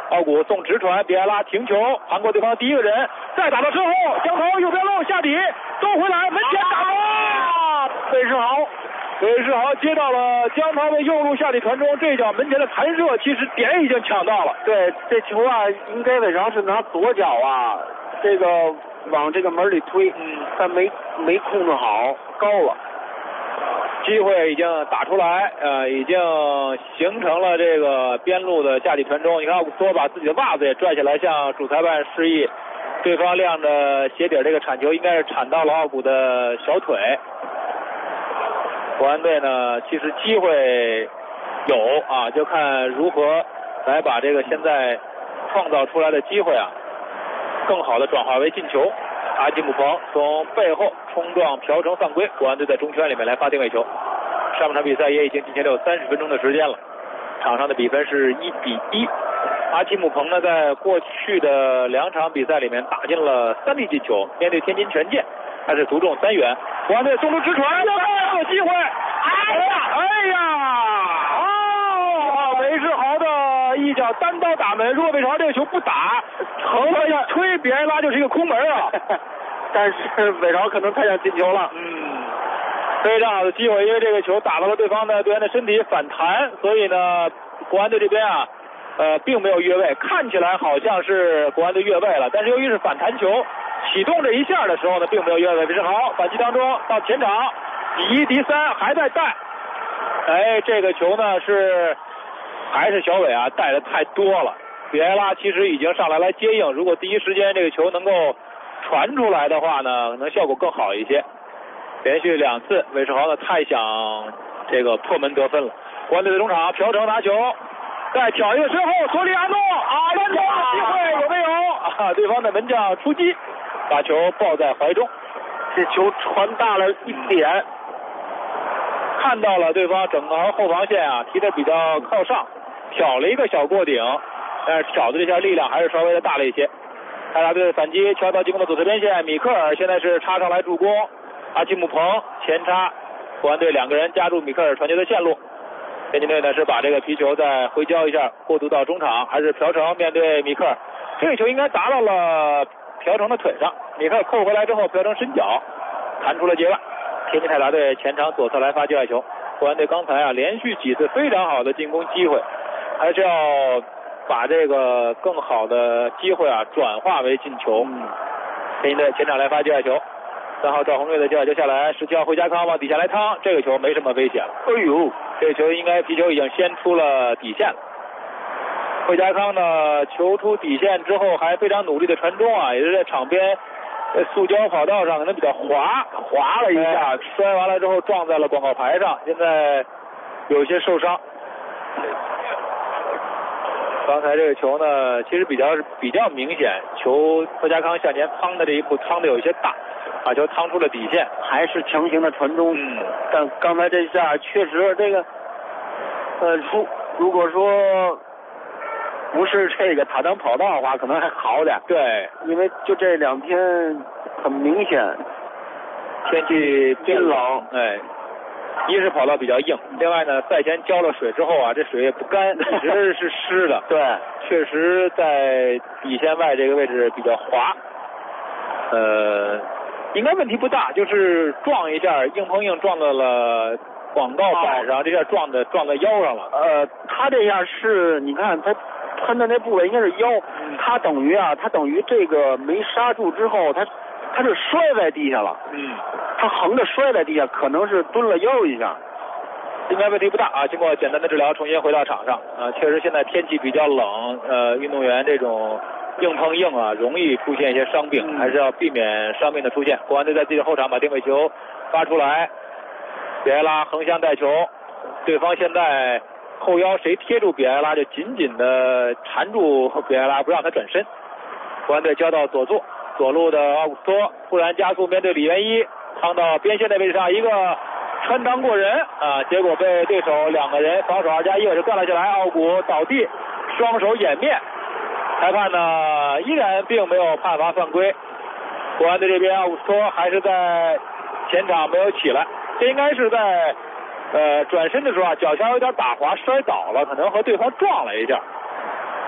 奥古送直传，比埃拉停球，盘过对方第一个人，再打到身后，江涛右边路下底，兜回来，门前打门，韦世豪接到了江涛的右路下底传中，这脚门前的弹射，其实点已经抢到了。 对，这球啊，应该韦世豪是拿左脚啊，这个往这个门里推，但没控制好，高了。 机会已经打出来，已经形成了这个边路的下底传中。你看奥古斯托把自己的袜子也拽起来，向主裁判示意，对方亮着鞋底这个铲球应该是铲到了奥古的小腿。国安队呢，其实机会有啊，就看如何来把这个现在创造出来的机会啊，更好的转化为进球。阿基姆彭从背后冲撞朴成犯规，国安队在中圈里面来发定位球。上半场比赛也已经进行了有30分钟的时间了，场上的比分是1-1。阿基姆彭呢，在过去的2场比赛里面打进了3粒进球，面对天津权健，他是独中3元。国安队送出直传，有机会！韦世豪的一脚单刀打门，如果韦世豪这个球不打，横了一推，比埃拉就是一个空门啊。 但是韦世豪可能太想进球了。 非常好的机会，因为这个球打到了对方的队员的身体反弹，所以呢，国安队这边啊，并没有越位，看起来好像是国安队越位了，但是由于是反弹球，启动这一下的时候呢，并没有越位。韦世豪反击当中到前场，第1、第3还在带。这个球呢还是小伟啊带的太多了，比埃拉其实已经上来接应，如果第一时间这个球能够传出来的话呢，可能效果更好一些。连续2次，韦世豪呢太想这个破门得分了。国安队的中场，朴成拿球，再挑一个身后，索里亚诺单挑的机会有没有？对方的门将出击，把球抱在怀中。 这球传大了一点， 看到了对方整个后防线啊踢得比较靠上，挑了一个小过顶，但是挑的这下力量还是稍微的大了一些。泰达队的反击，敲到进攻的左侧边线，米克尔现在是插上来助攻。阿基姆彭前插，国安队2个人夹住米克尔传球的线路。天津队呢是把这个皮球再回交一下，过渡到中场，还是朴成面对米克尔，这个球应该砸到了朴成的腿上，米克尔扣回来之后，朴成伸脚弹出了界外。天津泰达队前场左侧来发界外球，国安队刚才啊连续几次非常好的进攻机会，还是要把这个更好的机会啊转化为进球。天津队前场来发界外球。3号赵宏瑞的界外球下来，17号惠家康往底下来趟，这个球没什么危险了。这个球应该皮球已经先出了底线了。惠家康呢球出底线之后还非常努力的传中啊，也是在场边塑胶跑道上可能比较滑了一下，摔完了之后撞在了广告牌上，现在有些受伤。刚才这个球呢其实比较明显，球惠家康向前趟的这一步趟的有一些大，把球趟出了底线， 还是强行的传中。但刚才这下确实这个如果说不是这个塔当跑道的话，可能还好点。 对， 因为就这2天很明显天气变冷，一是跑道比较硬，另外呢赛前浇了水之后啊，这水也不干，一直是湿的。 对， 确实在底线外这个位置比较滑。应该问题不大，就是撞一下，硬碰硬撞到了广告板上，这下撞到腰上了。 他这样是，你看他喷的那部位应该是腰，他等于这个没刹住之后，他是摔在地下了。他横着摔在地下，可能是蹲了腰一下。 应该问题不大啊，经过简单的治疗，重新回到场上啊。确实现在天气比较冷，运动员这种硬碰硬啊，容易出现一些伤病，还是要避免伤病的出现。国安队在自己的后场把定位球发出来，比埃拉横向带球，对方现在后腰谁贴住比埃拉就紧紧的缠住比埃拉，不让他转身。国安队交到左路的奥古斯托，突然加速面对李元一，趟到边线的位置上，一个穿裆过人啊，结果被对手2个人防守2+1就干了下来，奥古倒地，双手掩面。裁判呢依然并没有判罚犯规，国安队这边奥古斯托还是在前场没有起来，这应该是在转身的时候啊，脚下有点打滑摔倒了，可能和对方撞了一下。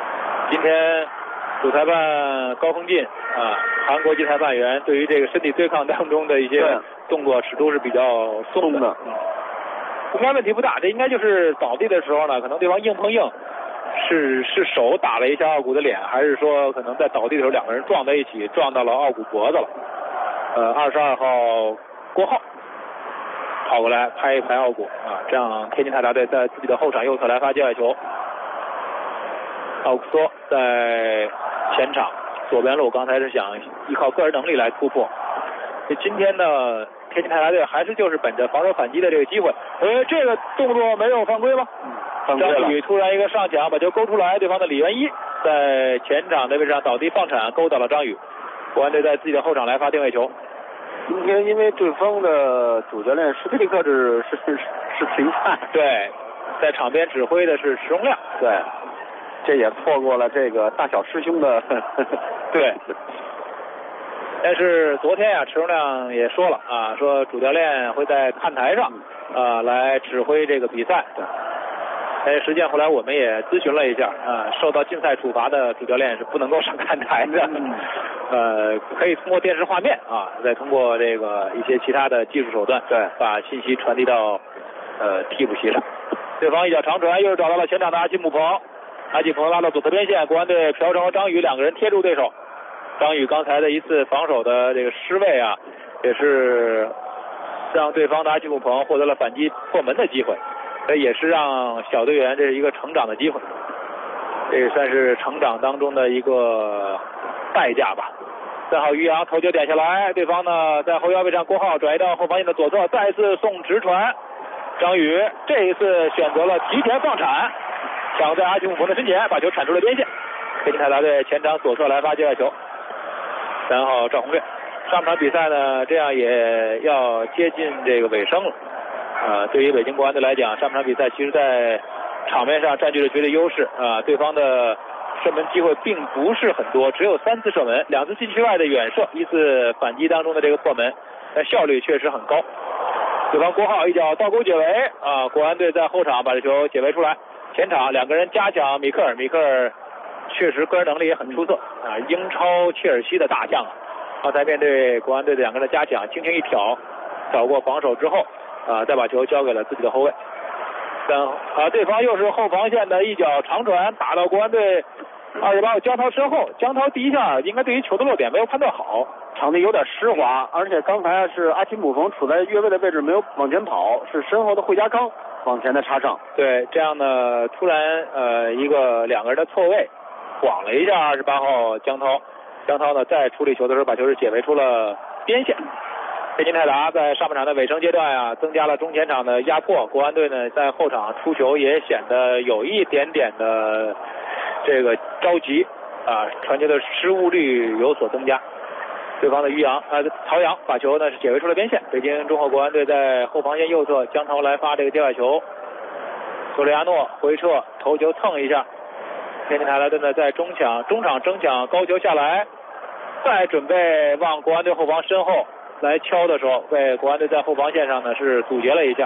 今天主裁判高峰进啊，韩国籍裁判员对于这个身体对抗当中的一些动作尺度是比较松的。应该问题不大，这应该就是倒地的时候呢，可能对方硬碰硬，是手打了一下奥古的脸，还是说可能在倒地的时候两个人撞在一起，撞到了奥古脖子了。22号郭浩跑过来拍一拍奥古啊，这样天津泰达队在自己的后场右侧来发界外球。奥古索在前场左边路，刚才是想依靠个人能力来突破。今天呢，天津泰达队还是就是本着防守反击的这个机会。这个动作没有犯规吗？ 犯规了。 张宇突然一个上抢把球勾出来，对方的李元一在前场的位置上倒地放铲，勾倒了张宇。国安队在自己的后场来发定位球。 今天因为对方的主教练施皮利克是停赛， 对，在场边指挥的是池荣亮， 对，这也错过了这个大小师兄的对。但是昨天啊，池荣亮也说了啊，说主教练会在看台上来指挥这个比赛。实际上后来我们也咨询了一下啊，受到禁赛处罚的主教练是不能够上看台的。可以通过电视画面啊，再通过这个一些其他的技术手段， 对， 把信息传递到替补席上。对方一脚长传，又是找到了前场的阿基姆彭，阿基姆彭拉到左侧边线，国安队朴成和张宇两个人贴住对手。张宇刚才的一次防守的这个失位啊，也是让对方的阿基姆彭获得了反击破门的机会，这也是让小队员这是一个成长的机会，这也算是成长当中的一个代价吧。3号于洋头球点下来，对方呢在后腰位上郭浩转移到后防线的左侧，再一次送直传，张宇这一次选择了提前放铲，抢在阿基姆彭的身前，把球铲出了边线。天津泰达队前场左侧来发界外球。3号赵宏烈，上场比赛呢这样也要接近这个尾声了。对于北京国安队来讲，上场比赛其实在场面上占据了绝对优势啊，对方的射门机会并不是很多，只有3次射门，2次禁区外的远射，1次反击当中的这个破门，但效率确实很高。对方郭浩一脚倒钩解围啊，国安队在后场把这球解围出来，前场两个人加强米克尔确实个人能力也很出色啊，英超切尔西的大将啊。刚才面对国安队的两个人的加强，轻轻一挑过防守之后再把球交给了自己的后卫。对方又是后防线的一脚长传打到国安队28号江涛身后，江涛第一下应该对于球的落点没有判断好， 场地有点湿滑，而且刚才是阿基姆彭处在越位的位置没有往前跑，是身后的惠家康往前的插上。 对，这样呢突然两个人的错位晃了一下28号江涛呢在处理球的时候把球是解围出了边线。北京泰达在上半场的尾声阶段增加了中前场的压迫，国安队呢在后场出球也显得有一点点的这个着急传球的失误率有所增加。对方的曹阳把球呢是解围出了边线。北京中赫国安队在后防线右侧，江涛来发这个界外球，索里亚诺回撤头球蹭一下。天津泰达队呢在中场争抢高球下来，再准备往国安队后防身后来敲的时候，被国安队在后防线上呢是阻截了一下。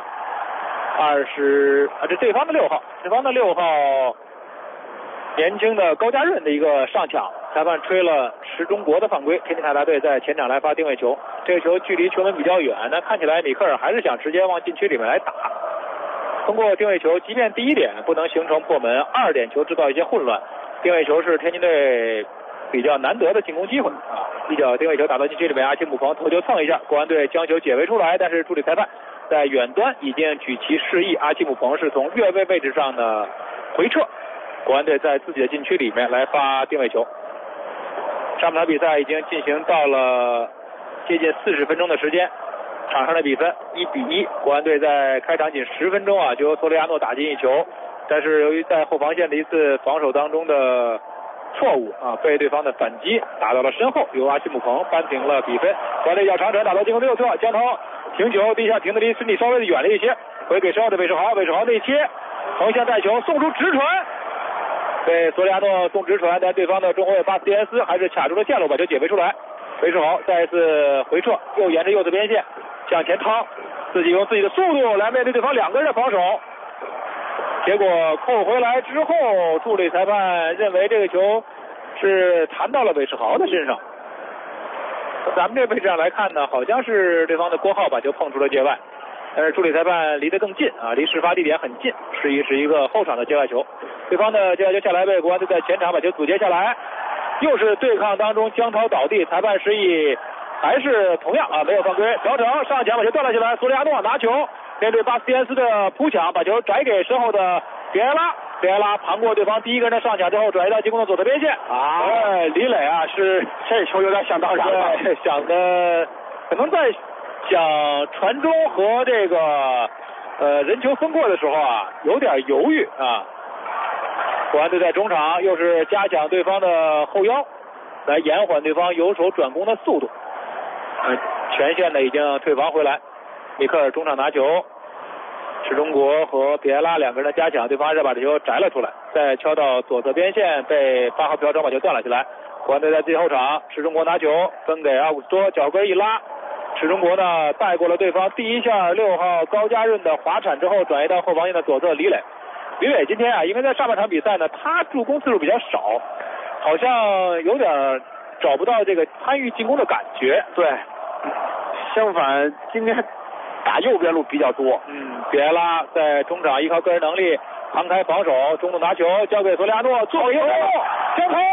这对方的6号年轻的高家润的一个上抢，裁判吹了池中国的犯规，天津泰达队在前场来发定位球，这个球距离球门比较远，那看起来米克尔还是想直接往禁区里面来打。通过定位球，即便第1点不能形成破门，2点球制造一些混乱，定位球是天津队比较难得的进攻机会一脚定位球打到禁区里面，阿基姆彭头球蹭一下，国安队将球解围出来，但是助理裁判在远端已经举旗示意，阿基姆彭是从越位位置上的回撤，国安队在自己的禁区里面来发定位球。上半场比赛已经进行到了接近40分钟的时间，场上的比分1-1，国安队在开场仅10分钟就由索里亚诺打进一球，但是由于在后防线的一次防守当中的错误被对方的反击打到了身后，由阿基姆彭扳平了比分。国安队一脚长传打到进攻右侧，江涛停球，第一下停的离身体稍微的远了一些，回给身后的韦世豪内切横向带球送出直传，被索里亚诺送直传，但对方的中后卫巴斯蒂安斯还是卡住了线路，把球解围出来。韦世豪再一次回撤，又沿着右侧边线向前趟，自己用自己的速度来面对对方2个人的防守。 结果扣回来之后，助理裁判认为这个球是弹到了韦世豪的身上。咱们这位置上来看呢，好像是对方的郭浩把球碰出了界外，但是助理裁判离得更近啊，离事发地点很近，是一个后场的界外球。对方的界外球下来被国安队在前场把球阻截下来，又是对抗当中江涛倒地，裁判示意还是同样啊没有犯规。朴成上抢把球断了下来，索里亚诺拿球面对巴斯蒂安斯的扑抢，把球甩给身后的比埃拉盘过对方第一个人的上抢之后，转移到进攻的左侧边线啊。李磊啊，是这球有点想当然了，想的可能在想传中和这个人球分过的时候啊，有点犹豫啊。国安队在中场又是加强对方的后腰，来延缓对方由守转攻的速度。前线呢已经退防回来，米克尔中场拿球。池中国和比埃拉两个人的加强，对方还是把这球摘了出来，再敲到左侧边线，被8号朴成把球断了下来。国安队在自己后场，池中国拿球分给奥古斯托，脚跟一拉，池中国呢带过了对方第一下6号高家润的滑铲之后，转移到后防线的左侧李磊。李磊今天啊，因为在上半场比赛呢，他助攻次数比较少，好像有点找不到这个参与进攻的感觉。对，相反今天打右边路比较多。比埃拉在中场依靠个人能力扛开防守，中路拿球交给索里亚诺，做一个江涛，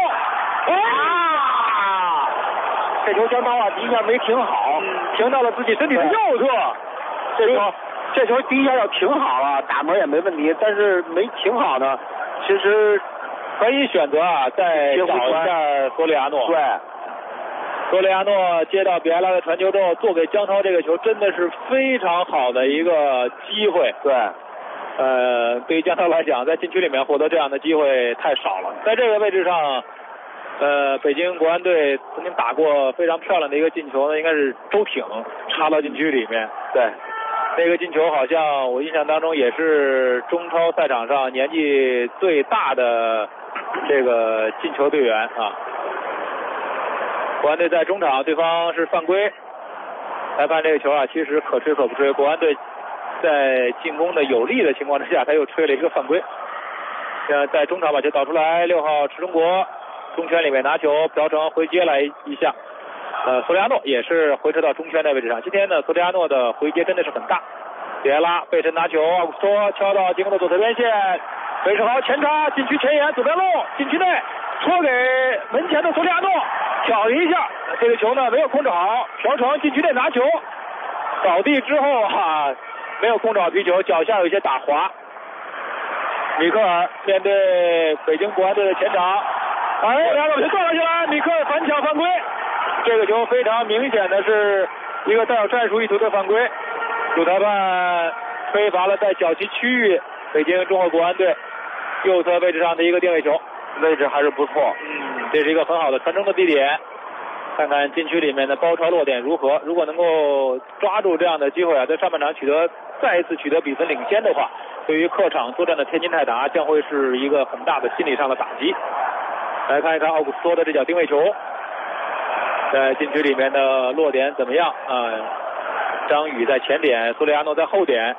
这球江涛啊第一下没停好，停到了自己身体的右侧。这球第一下要停好了，打门也没问题，但是没停好呢，其实可以选择啊再找一下索里亚诺。对。索里亚诺接到比埃拉的传球之后，做给江涛这个球真的是非常好的一个机会。对，对于江涛来讲，在禁区里面获得这样的机会太少了。在这个位置上，北京国安队曾经打过非常漂亮的一个进球呢，应该是周挺插到禁区里面。对，那个进球好像我印象当中也是中超赛场上年纪最大的这个进球队员啊。国安队在中场，对方是犯规，裁判这个球啊，其实可吹可不吹。国安队在进攻的有利的情况之下，他又吹了一个犯规。在中场把球导出来，6号池中国中圈里面拿球，朴成回接来一下。索里亚诺也是回撤到中圈的位置上。今天呢，索里亚诺的回接真的是很大。比埃拉背身拿球，奥古斯托敲到进攻的左侧边线，韦世豪前插禁区前沿左边路，禁区内戳给门前的索里亚诺。挑了一下，这个球呢没有控制好，朴成禁区内拿球，倒地之后没有控制好皮球，脚下有一些打滑。米克尔面对北京国安队的前场，两个球断了下来，米克尔反抢犯规。这个球非常明显的是一个带有战术意图的犯规，主裁判吹罚了在角旗区域北京中赫国安队右侧位置上的一个定位球，位置还是不错。这是一个很好的传中的地点，看看禁区里面的包抄落点如何。如果能够抓住这样的机会啊，在上半场再一次取得比分领先的话，对于客场作战的天津泰达将会是一个很大的心理上的打击。来看一看奥古斯托的这脚定位球，在禁区里面的落点怎么样啊？张宇在前点，索里亚诺在后点。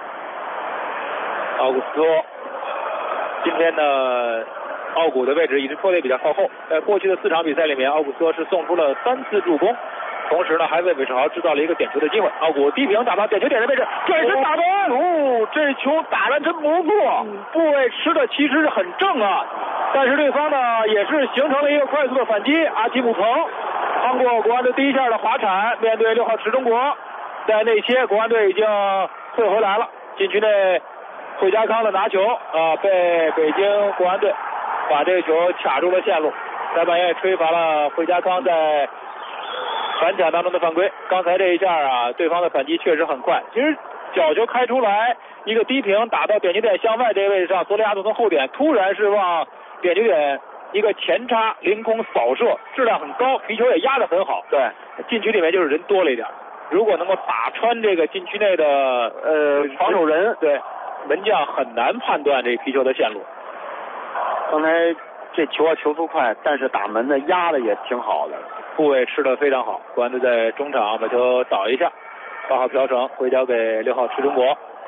奥古斯托今天呢，奥古的位置一直拖得比较靠后，在过去的4场比赛里面，奥古斯托是送出了3次助攻，同时呢还为韦世豪制造了一个点球的机会。奥古低平打到点球点的位置，转身打门，这球打得真不错，部位吃的其实是很正啊，但是对方呢也是形成了一个快速的反击。阿基姆彭趟过国安队第一下的滑铲，面对6号池中国，在内切，国安队已经退回来了，禁区内惠家康的拿球被北京国安队把这个球卡住了线路，裁判也吹罚了惠家康在反抢当中的犯规。刚才这一下啊，对方的反击确实很快，其实角球开出来，一个低平打到点球点向外这个位置上，索里亚诺从后点突然是往点球点一个前插凌空扫射，质量很高，皮球也压得很好。对，禁区里面就是人多了一点，如果能够打穿这个禁区内的防守人，对门将很难判断这皮球的线路。刚才这球球速快，但是打门呢压的也挺好的，部位吃的非常好。国安队在中场把球倒一下，8号朴成回交给6号池中国，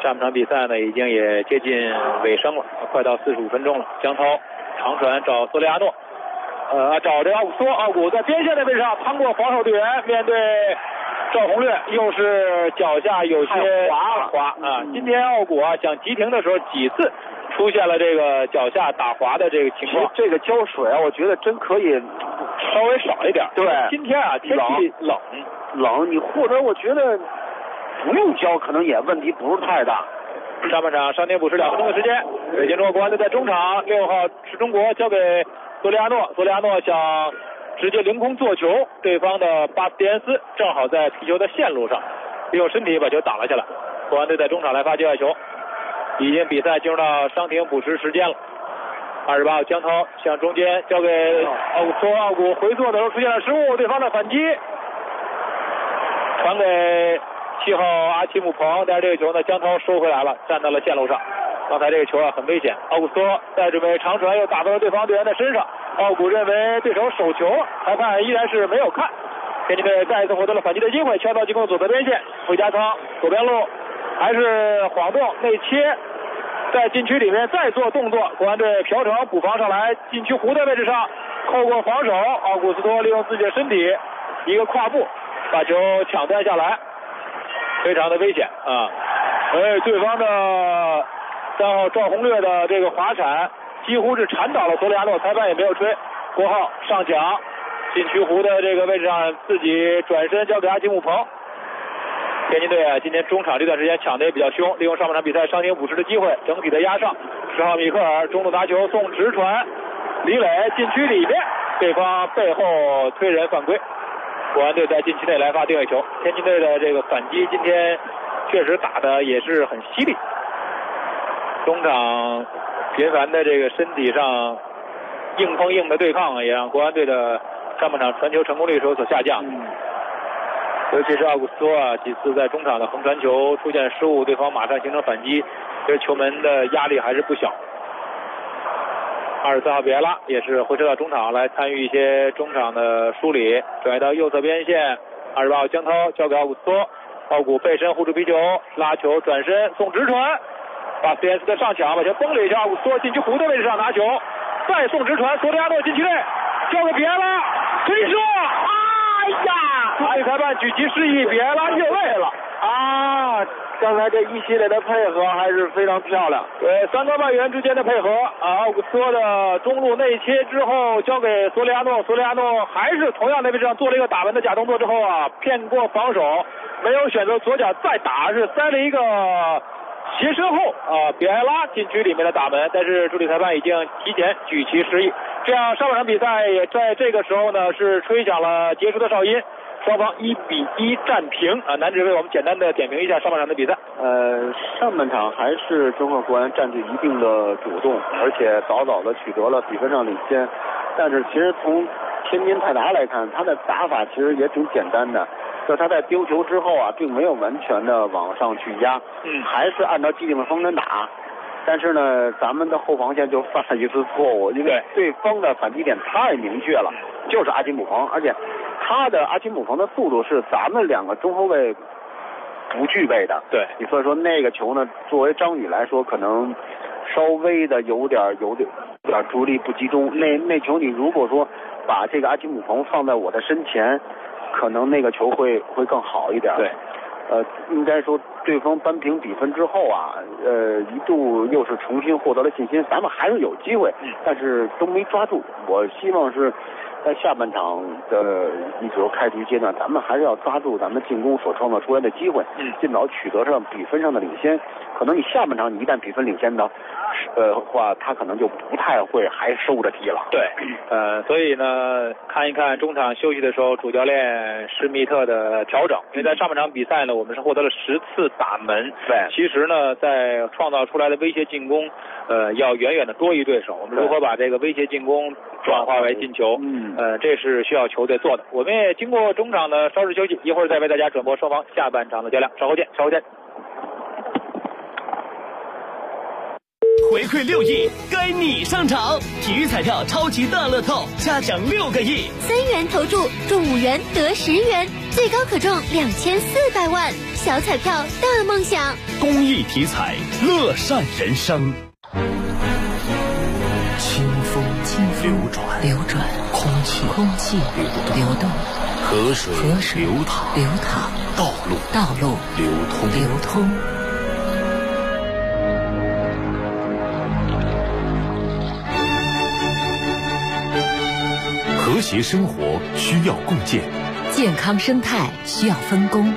上半场比赛呢已经也接近尾声了，快到45分钟了。江涛长传找索里亚诺，找这奥古斯托，奥古在边线的位置上趟过防守队员，面对赵宏略，又是脚下有些滑啊。今天奥古啊想急停的时候几次出现了这个脚下打滑的这个情况。 这个浇水啊，我觉得真可以稍微少一点。 对， 今天啊天气冷， 你或者我觉得不用浇，可能也问题不是太大。 上半场伤停补时2分钟的时间，北京中国国安队在中场，6号是中国交给索里亚诺，索里亚诺想直接凌空做球，对方的巴斯蒂安斯正好在皮球的线路上，利用身体把球挡了下来。国安队在中场来发界外球，已经比赛进入到伤停补时时间了。28号江涛向中间交给奥古斯托，奥古回做的时候出现了失误，对方的反击传给7号阿奇姆彭，但是这个球呢江涛收回来了，站到了线路上。刚才这个球啊很危险，奥古斯托再准备长传，又打到了对方队员的身上，奥古认为对手手球了，裁判依然是没有看。天津队再一次获得了反击的机会，敲到进攻左侧边线，魏家仓左边路还是晃动内切，在禁区里面再做动作，国安队朴成补防上来，禁区弧的位置上扣过防守，奥古斯托利用自己的身体一个跨步把球抢断下来，非常的危险啊！对方的3号赵宏略的这个滑铲几乎是铲倒了索里亚诺，裁判也没有吹。郭浩上抢，禁区弧的这个位置上自己转身交给阿基姆彭。天津队啊，今天中场这段时间抢的也比较凶，利用上半场比赛伤停补时的机会，整体的压上。10号米克尔中路拿球送直传，李磊禁区里面，对方背后推人犯规。国安队在禁区内来发定位球，天津队的这个反击今天确实打的也是很犀利，中场频繁的这个身体上硬碰硬的对抗，也让国安队的上半场传球成功率有所下降。尤其是奥古斯托啊，几次在中场的横传球出现失误，对方马上形成反击，对球门的压力还是不小。24号比埃拉也是回撤到中场来参与一些中场的梳理，转移到右侧边线。28号江涛交给奥古斯托，奥古背身护住皮球，拉球转身送直传，巴斯蒂安斯的上抢把球崩了一下，奥古斯托禁区弧的位置上拿球，再送直传，索里亚诺禁区内交给比埃拉，推射，哎呀！主裁判举旗示意，比埃拉越位了啊！刚才这一系列的配合还是非常漂亮。对，3个外援之间的配合啊，奥古斯托的中路内切之后交给索里亚诺，索里亚诺还是同样的位置上做了一个打门的假动作之后啊，骗过防守，没有选择左脚再打，是塞了一个斜身后啊，比埃拉禁区里面的打门，但是助理裁判已经提前举旗示意，这样上半场比赛也在这个时候呢是吹响了结束的哨音。双方1-1战平啊！男子为我们简单的点评一下上半场的比赛。 上半场还是中国国安占据一定的主动，而且早早的取得了比分上领先。但是其实从天津泰达来看，他的打法其实也挺简单的，就他在丢球之后啊，并没有完全的往上去压，还是按照既定的方针打。但是呢，咱们的后防线就犯了一次错误，因为对方的反击点太明确了，就是阿基姆彭，而且他的阿基姆彭的速度是咱们2个中后卫不具备的。 对， 所以说那个球呢，作为张宇来说，可能稍微的有点注意力不集中。那球你如果说把这个阿基姆彭放在我的身前，可能那个球会更好一点。 对。 应该说对方扳平比分之后啊，一度又是重新获得了信心，咱们还是有机会，但是都没抓住。我希望是在下半场的比如开局阶段，咱们还是要抓住咱们进攻所创造出来的机会，尽早取得上比分上的领先。可能你下半场你一旦比分领先的话，他可能就不太会还收着踢了。 对，所以呢，看一看中场休息的时候，主教练施密特的调整，因为在上半场比赛呢，我们是获得了10次打门。 对， 其实呢，在创造出来的威胁进攻，要远远的多于对手。我们如何把这个威胁进攻转化为进球？这是需要球队做的。我们也经过中场的稍事休息，一会儿再为大家转播双方下半场的较量。稍后见。 回馈6亿，该你上场。体育彩票超级大乐透，下奖6个亿 ，3元投注中5元得10元，最高可中2400万。小彩票大梦想， 公益体彩，乐善人生。 清风流转，空气流动，河水流淌，道路流通。 和谐生活需要共建， 健康生态需要分工。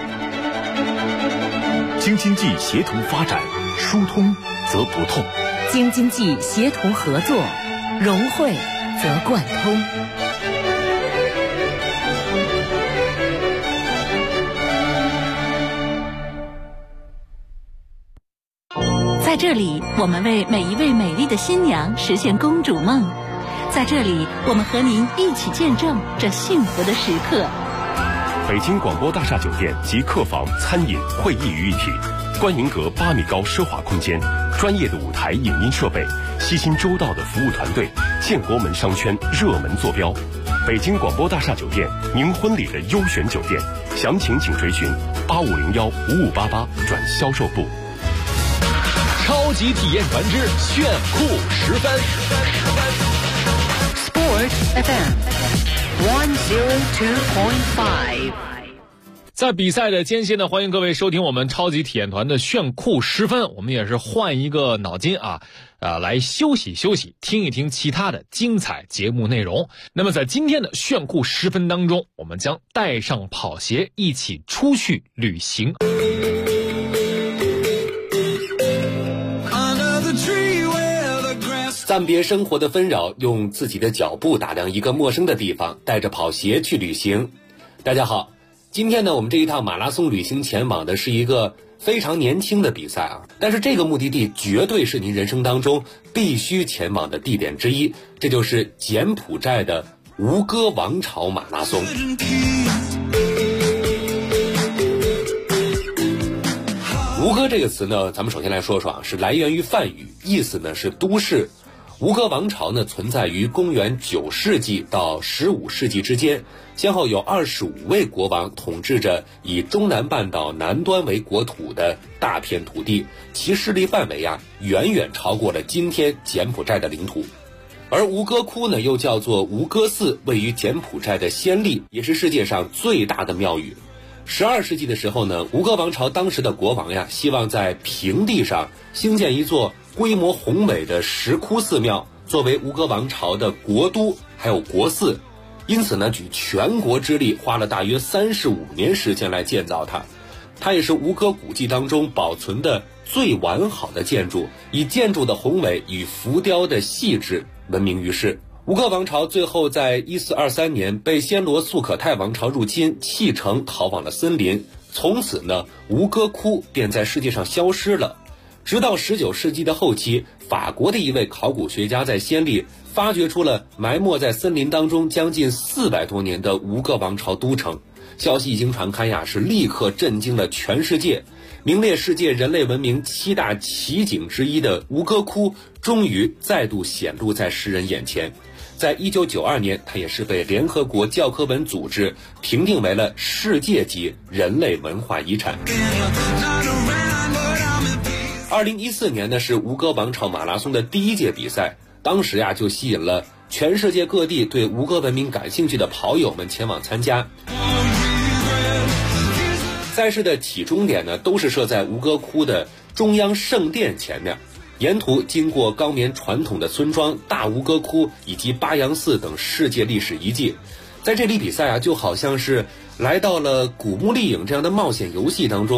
京津冀协同发展，疏通则不痛； 京津冀协同合作，融汇则贯通。在这里，我们为每一位美丽的新娘实现公主梦。在这里，我们和您一起见证这幸福的时刻。 北京广播大厦酒店集客房、餐饮、会议于一体，观云阁8米高奢华空间，专业的舞台影音设备，悉心周到的服务团队，建国门商圈热门坐标。北京广播大厦酒店，您婚礼的优选酒店，详情请垂询8501-5588转销售部。 超级体验团之炫酷10分。 Sport FM 102.5。 在比赛的间歇呢，欢迎各位收听我们超级体验团的炫酷10分。我们也是换一个脑筋来休息休息，听一听其他的精彩节目内容。那么在今天的炫酷10分当中，我们将带上跑鞋一起出去旅行。 暂别生活的纷扰，用自己的脚步打量一个陌生的地方，带着跑鞋去旅行。大家好，今天呢，我们这一趟马拉松旅行前往的是一个非常年轻的比赛但是这个目的地绝对是您人生当中必须前往的地点之一，这就是柬埔寨的吴哥王朝马拉松。吴哥这个词呢，咱们首先来说说是来源于梵语，意思呢是都市。吴哥王朝呢存在于公元9世纪到15世纪之间，先后有25位国王统治着以中南半岛南端为国土的大片土地，其势力范围远远超过了今天柬埔寨的领土。而吴哥窟呢又叫做吴哥寺，位于柬埔寨的暹粒，也是世界上最大的庙宇。12世纪的时候呢，吴哥王朝当时的国王希望在平地上兴建一座规模宏伟的石窟寺庙，作为吴哥王朝的国都还有国寺，因此呢举全国之力花了大约35年时间来建造它。它也是吴哥古迹当中保存的最完好的建筑，以建筑的宏伟与浮雕的细致闻名于世。吴哥王朝最后在1423年被暹罗素可泰王朝入侵，弃城逃往了森林，从此呢吴哥窟便在世界上消失了。直到19世纪的后期，法国的一位考古学家在暹粒发掘出了埋没在森林当中将近400多年的吴哥王朝都城。消息一经传开是立刻震惊了全世界，名列世界人类文明7大奇景之一的吴哥窟终于再度显露在世人眼前。在1992年，它也是被联合国教科文组织评定为了世界级人类文化遗产。2014年呢是吴哥王朝马拉松的第1届比赛，当时就吸引了全世界各地对吴哥文明感兴趣的跑友们前往参加。赛事的起终点呢都是设在吴哥窟的中央圣殿前面，沿途经过高棉传统的村庄、大吴哥窟以及巴扬寺等世界历史遗迹。在这里比赛就好像是来到了古墓丽影这样的冒险游戏当中，